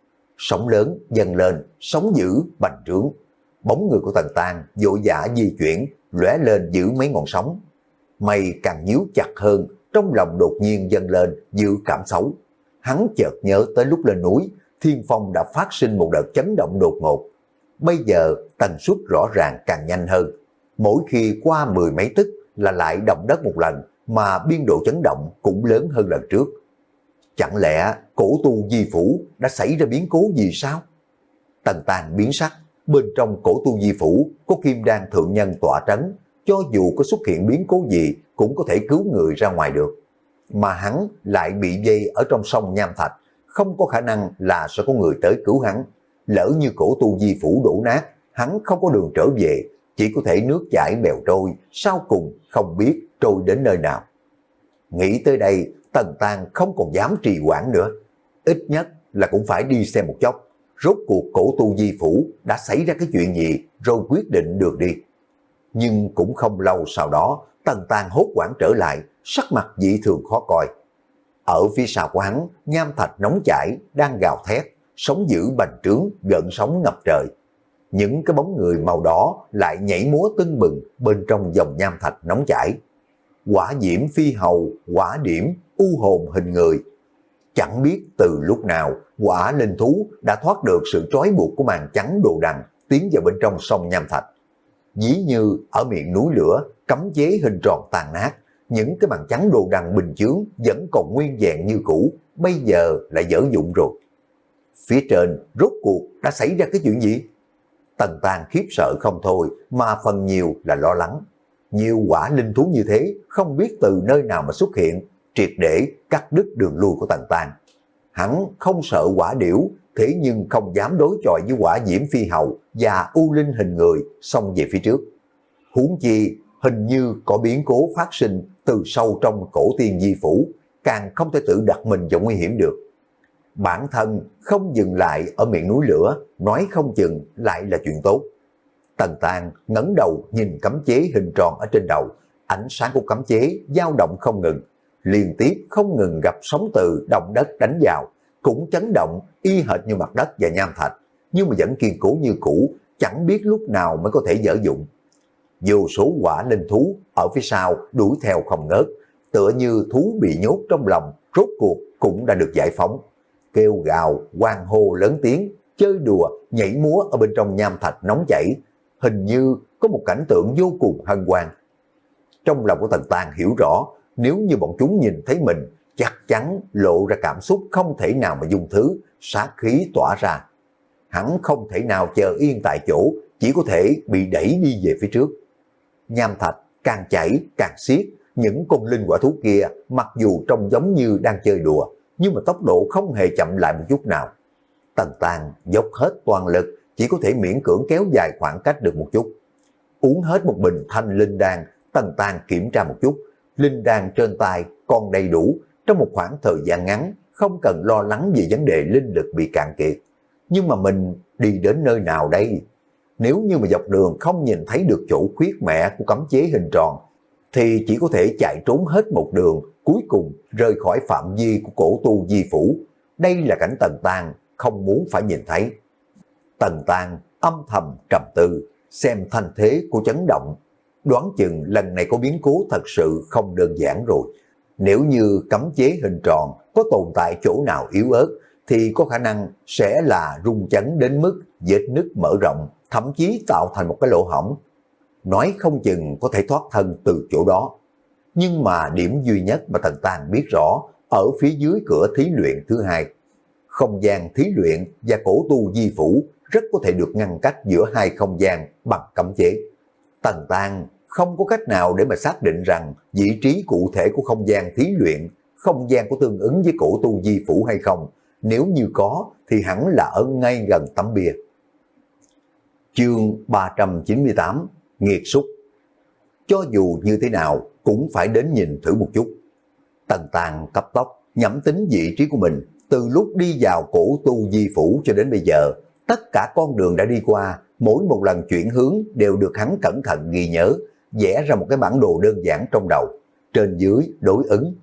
Sóng lớn dâng lên, sóng dữ bành trướng. Bóng người của Tần Tang vội vã di chuyển, lóe lên giữ mấy ngọn sóng. Mây càng nhíu chặt hơn, trong lòng đột nhiên dâng lên dự cảm xấu. Hắn chợt nhớ tới lúc lên núi, thiên phong đã phát sinh một đợt chấn động đột ngột. Bây giờ tần suất rõ ràng càng nhanh hơn. Mỗi khi qua mười mấy tức là lại động đất một lần, mà biên độ chấn động cũng lớn hơn lần trước. Chẳng lẽ cổ tu di phủ đã xảy ra biến cố gì sao? Tần Tang biến sắc, bên trong cổ tu di phủ có kim đan thượng nhân tọa trấn, cho dù có xuất hiện biến cố gì cũng có thể cứu người ra ngoài được. Mà hắn lại bị dây ở trong sông nham thạch, không có khả năng là sẽ có người tới cứu hắn. Lỡ như cổ tu di phủ đổ nát, hắn không có đường trở về, chỉ có thể nước chảy bèo trôi, sau cùng không biết trôi đến nơi nào. Nghĩ tới đây, Tần Tang không còn dám trì hoãn nữa. Ít nhất là cũng phải đi xem một chốc, rốt cuộc cổ tu di phủ đã xảy ra cái chuyện gì rồi quyết định được đi. Nhưng cũng không lâu sau đó, Tần Tang hốt hoảng trở lại, sắc mặt dị thường khó coi. Ở phía sau của hắn, nham thạch nóng chảy đang gào thét, sóng dữ bành trướng, gợn sóng ngập trời. Những cái bóng người màu đỏ lại nhảy múa tưng bừng bên trong dòng nham thạch nóng chảy. Hỏa diễm phi hầu, hỏa điểm, u hồn hình người. Chẳng biết từ lúc nào, hỏa linh thú đã thoát được sự trói buộc của màn trắng đồ đằng, tiến vào bên trong sông nham thạch. Dĩ như ở miệng núi lửa, cấm chế hình tròn tàn nát, những cái màn trắng đồ đằng bình chướng vẫn còn nguyên vẹn như cũ, bây giờ lại dở dụng rồi. Phía trên rốt cuộc đã xảy ra cái chuyện gì? Tần Tang khiếp sợ không thôi, mà phần nhiều là lo lắng. Nhiều hỏa linh thú như thế, không biết từ nơi nào mà xuất hiện, triệt để cắt đứt đường lui của Tần Tang. Hắn không sợ hỏa điểu, thế nhưng không dám đối chọi với hỏa diễm phi hầu và u linh hình người xông về phía trước. Huống chi hình như có biến cố phát sinh từ sâu trong cổ tiên di phủ, càng không thể tự đặt mình vào nguy hiểm được. Bản thân không dừng lại ở miệng núi lửa, nói không chừng lại là chuyện tốt. Tần Tang ngẩng đầu nhìn cấm chế hình tròn ở trên đầu, ánh sáng của cấm chế dao động không ngừng, liên tiếp không ngừng gặp sóng từ động đất đánh vào, cũng chấn động y hệt như mặt đất và nham thạch, nhưng mà vẫn kiên cố như cũ, chẳng biết lúc nào mới có thể dở dụng. Vô số hỏa linh thú ở phía sau đuổi theo không ngớt, tựa như thú bị nhốt trong lòng, rốt cuộc cũng đã được giải phóng. Kêu gào, hoan hô lớn tiếng, chơi đùa, nhảy múa ở bên trong nham thạch nóng chảy, hình như có một cảnh tượng vô cùng hân hoan. Trong lòng của Tần Tang hiểu rõ, nếu như bọn chúng nhìn thấy mình, chắc chắn lộ ra cảm xúc không thể nào mà dung thứ, sát khí tỏa ra. Hắn không thể nào chờ yên tại chỗ, chỉ có thể bị đẩy đi về phía trước. Nham thạch càng chảy càng xiết, những con linh quả thú kia mặc dù trông giống như đang chơi đùa, nhưng mà tốc độ không hề chậm lại một chút nào. Tần Tang dốc hết toàn lực, chỉ có thể miễn cưỡng kéo dài khoảng cách được một chút. Uống hết một bình thanh linh đan, Tần Tang kiểm tra một chút, linh đan trên tay còn đầy đủ, trong một khoảng thời gian ngắn, không cần lo lắng về vấn đề linh lực bị cạn kiệt. Nhưng mà mình đi đến nơi nào đây? Nếu như mà dọc đường không nhìn thấy được chỗ khuyết mẹ của cấm chế hình tròn, thì chỉ có thể chạy trốn hết một đường, cuối cùng rời khỏi phạm vi của cổ tu di phủ. Đây là cảnh Tần Tang không muốn phải nhìn thấy. Tần Tang âm thầm trầm tư, xem thanh thế của chấn động. Đoán chừng lần này có biến cố thật sự không đơn giản rồi. Nếu như cấm chế hình tròn có tồn tại chỗ nào yếu ớt, thì có khả năng sẽ là rung chấn đến mức vết nứt mở rộng, thậm chí tạo thành một cái lỗ hổng. Nói không chừng có thể thoát thân từ chỗ đó. Nhưng mà điểm duy nhất mà Tần Tang biết rõ, ở phía dưới cửa thí luyện thứ hai. Không gian thí luyện và cổ tu di phủ rất có thể được ngăn cách giữa hai không gian bằng cấm chế. Tần Tang không có cách nào để mà xác định rằng vị trí cụ thể của không gian thí luyện, không gian có tương ứng với cổ tu di phủ hay không. Nếu như có thì hẳn là ở ngay gần tấm bia. Chương ba trăm chín mươi tám, nghiệt xúc. Cho dù như thế nào cũng phải đến nhìn thử một chút. Tần Tang cấp tốc nhẩm tính vị trí của mình, từ lúc đi vào cổ tu di phủ cho đến bây giờ, tất cả con đường đã đi qua, mỗi một lần chuyển hướng đều được hắn cẩn thận ghi nhớ, vẽ ra một cái bản đồ đơn giản trong đầu, trên dưới đối ứng.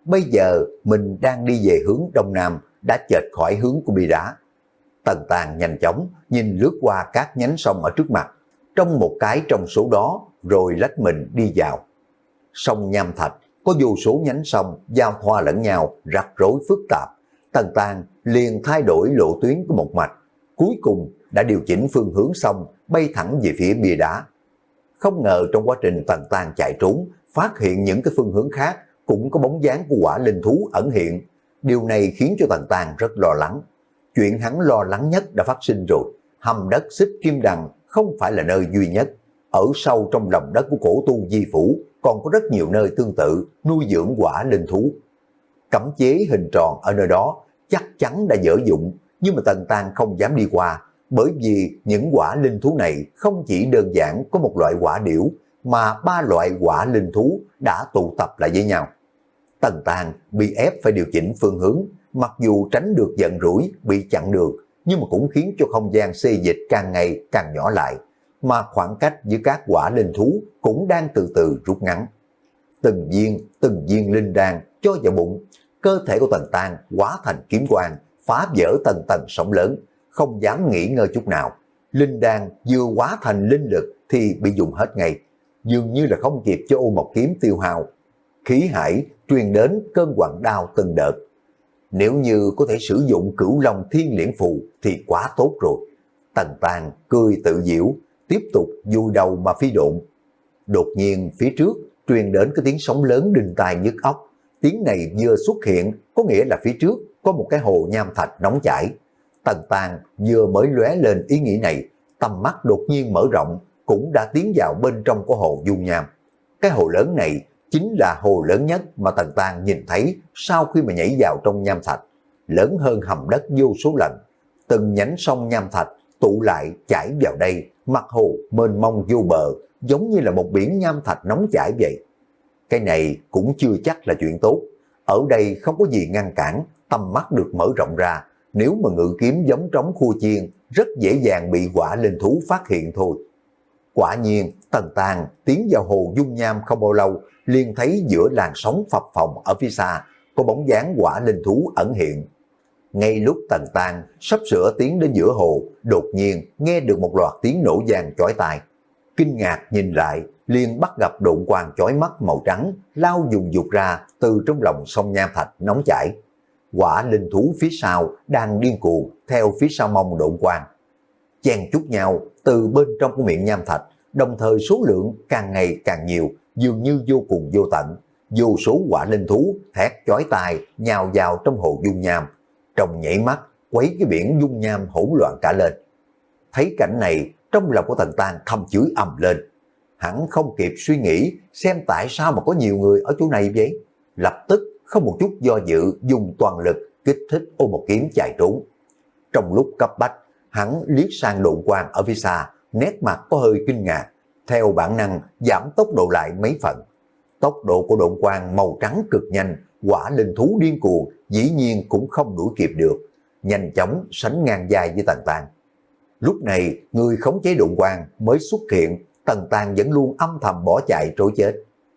bây giờ mình đang đi về hướng đông nam, đã chệch khỏi hướng của bia đá. Tần Tàn nhanh chóng nhìn lướt qua các nhánh sông ở trước mặt, trong một cái trong số đó rồi lách mình đi vào. Sông Nham Thạch có vô số nhánh sông giao thoa lẫn nhau, rắc rối phức tạp. Tần Tàn liền thay đổi lộ tuyến của một mạch, cuối cùng đã điều chỉnh phương hướng sông bay thẳng về phía bia đá. Không ngờ trong quá trình Tần Tàn chạy trốn, phát hiện những cái phương hướng khác cũng có bóng dáng của quả linh thú ẩn hiện. Điều này khiến cho Tần Tàn rất lo lắng. Chuyện hắn lo lắng nhất đã phát sinh rồi. Hầm đất Xích Kim Đằng không phải là nơi duy nhất. Ở sâu trong lòng đất của cổ tu Di Phủ còn có rất nhiều nơi tương tự nuôi dưỡng quả linh thú. Cấm chế hình tròn ở nơi đó chắc chắn đã dở dụng, nhưng mà Tần Tàn không dám đi qua, bởi vì những quả linh thú này không chỉ đơn giản có một loại quả điểu, mà ba loại quả linh thú đã tụ tập lại với nhau. Tần Tàn bị ép phải điều chỉnh phương hướng, mặc dù tránh được giận rủi bị chặn đường, nhưng mà cũng khiến cho không gian xê dịch càng ngày càng nhỏ lại, mà khoảng cách giữa các quả linh thú cũng đang từ từ rút ngắn. Từng viên, từng viên linh đan cho vào bụng, cơ thể của Tần Tàn hóa thành kiếm quang, phá vỡ tầng tầng sóng lớn, không dám nghỉ ngơi chút nào. Linh đan vừa hóa thành linh lực thì bị dùng hết ngay, dường như là không kịp cho Ô Mộc kiếm tiêu hao. Khí hải truyền đến cơn quặn đau từng đợt. Nếu như có thể sử dụng Cửu Long Thiên Liễn Phù thì quá tốt rồi. Tần Tàn cười tự giễu, tiếp tục vùi đầu mà phi độn. Đột nhiên phía trước truyền đến cái tiếng sóng lớn đinh tai nhức óc. Tiếng này vừa xuất hiện có nghĩa là phía trước có một cái hồ nham thạch nóng chảy. Tần Tàn vừa mới lóe lên ý nghĩ này, tầm mắt đột nhiên mở rộng, cũng đã tiến vào bên trong của hồ dung nham. Cái hồ lớn này chính là hồ lớn nhất mà Tần Tàn nhìn thấy sau khi mà nhảy vào trong nham thạch, lớn hơn hầm đất vô số lần. Từng nhánh sông nham thạch tụ lại chảy vào đây, mặt hồ mênh mông vô bờ, giống như là một biển nham thạch nóng chảy vậy. Cái này cũng chưa chắc là chuyện tốt. Ở đây không có gì ngăn cản, tầm mắt được mở rộng ra. Nếu mà ngự kiếm giống trống khua chiên, rất dễ dàng bị quả linh thú phát hiện thôi. Quả nhiên, Tần Tàn tiến vào hồ dung nham không bao lâu, liền thấy giữa làn sóng phập phồng ở phía xa, có bóng dáng quả linh thú ẩn hiện. Ngay lúc Tần Tàn sắp sửa tiến đến giữa hồ, đột nhiên nghe được một loạt tiếng nổ vang chói tai. Kinh ngạc nhìn lại, liền bắt gặp độn quang chói mắt màu trắng lao dùng dục ra từ trong lòng sông nham thạch nóng chảy. Quả linh thú phía sau đang điên cuồng theo phía sau mông độn quang, chen chúc nhau từ bên trong của miệng nham thạch, đồng thời số lượng càng ngày càng nhiều, dường như vô cùng vô tận. Vô số quả linh thú thét chói tai nhào vào trong hồ dung nham, trong nhảy mắt quấy cái biển dung nham hỗn loạn cả lên. Thấy cảnh này, trong lòng của Tần Tàn thầm chửi ầm lên. Hắn không kịp suy nghĩ xem tại sao mà có nhiều người ở chỗ này vậy, lập tức không một chút do dự dùng toàn lực kích thích Ô Mộc kiếm chạy trốn. Trong lúc cấp bách, hắn liếc sang độn quang ở phía xa, nét mặt có hơi kinh ngạc, theo bản năng giảm tốc độ lại mấy phần. Tốc độ của độn quang màu trắng cực nhanh, quả linh thú điên cuồng dĩ nhiên cũng không đuổi kịp được, nhanh chóng sánh ngang vai với Tần Tàn. Lúc này người khống chế độn quang mới xuất hiện, Tần Tàn vẫn luôn âm thầm bỏ chạy trối chết.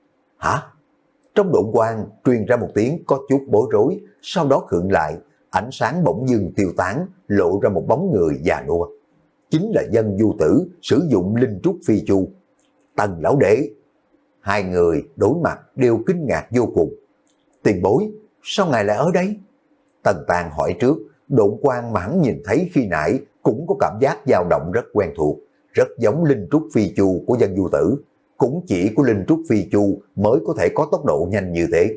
Hả? Trong độn quang truyền ra một tiếng có chút bối rối, sau đó khựng lại, ánh sáng bỗng dưng tiêu tán, lộ ra một bóng người già nua. Chính là Dân Du Tử sử dụng linh trúc phi chu. Tần lão đệ. Hai người đối mặt đều kinh ngạc vô cùng. Tiền bối, sao ngài lại ở đây? Tần Tàn hỏi trước, độn quang mà hắn nhìn thấy khi nãy cũng có cảm giác dao động rất quen thuộc, rất giống linh trúc phi chu của Dân Du Tử. Cũng chỉ của linh trúc phi chu mới có thể có tốc độ nhanh như thế.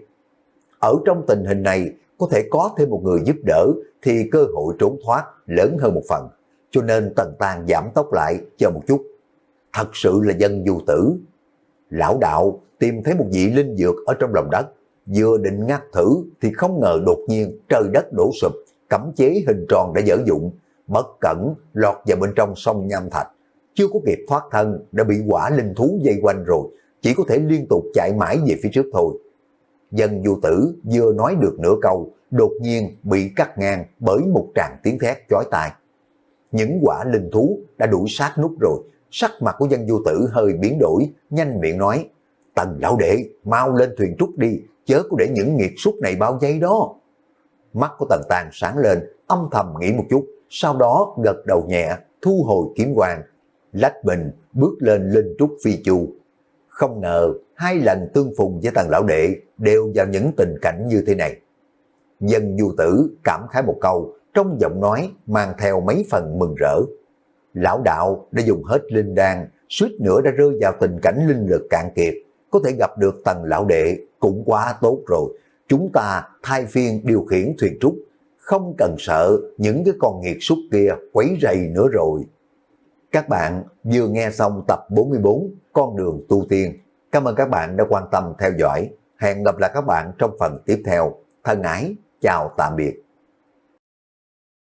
Ở trong tình hình này, có thể có thêm một người giúp đỡ thì cơ hội trốn thoát lớn hơn một phần. Cho nên Tần Tàn giảm tốc lại chờ một chút. Thật sự là Dân Du Tử. Lão đạo tìm thấy một vị linh dược ở trong lòng đất, vừa định ngắt thử thì không ngờ đột nhiên trời đất đổ sụp, cấm chế hình tròn đã dở dụng, bất cẩn lọt vào bên trong sông nham thạch. Chưa có kịp thoát thân đã bị quả linh thú vây quanh rồi, chỉ có thể liên tục chạy mãi về phía trước thôi. Dân Du Tử vừa nói được nửa câu, đột nhiên bị cắt ngang bởi một tràng tiếng thét chói tai. Những quả linh thú đã đuổi sát nút rồi, sắc mặt của Dân Du Tử hơi biến đổi, nhanh miệng nói: Tần lão đệ, mau lên thuyền trúc đi, chớ có để những nghiệt súc này bao vây đó. Mắt của Tần Tàng sáng lên, âm thầm nghĩ một chút, sau đó gật đầu nhẹ, thu hồi kiếm quang, lách mình bước lên linh trúc phi chu. Không ngờ hai lần tương phùng với Tần lão đệ đều vào những tình cảnh như thế này. Dân Du Tử cảm khái một câu, trong giọng nói mang theo mấy phần mừng rỡ. Lão đạo đã dùng hết linh đan, suýt nữa đã rơi vào tình cảnh linh lực cạn kiệt, có thể gặp được Tần lão đệ cũng quá tốt rồi. Chúng ta thay phiên điều khiển thuyền trúc, không cần sợ những cái con nghiệt súc kia quấy rầy nữa rồi. Các bạn vừa nghe xong tập bốn mươi bốn Con đường tu tiên. Cảm ơn các bạn đã quan tâm theo dõi. Hẹn gặp lại các bạn trong phần tiếp theo. Thân ái, chào tạm biệt.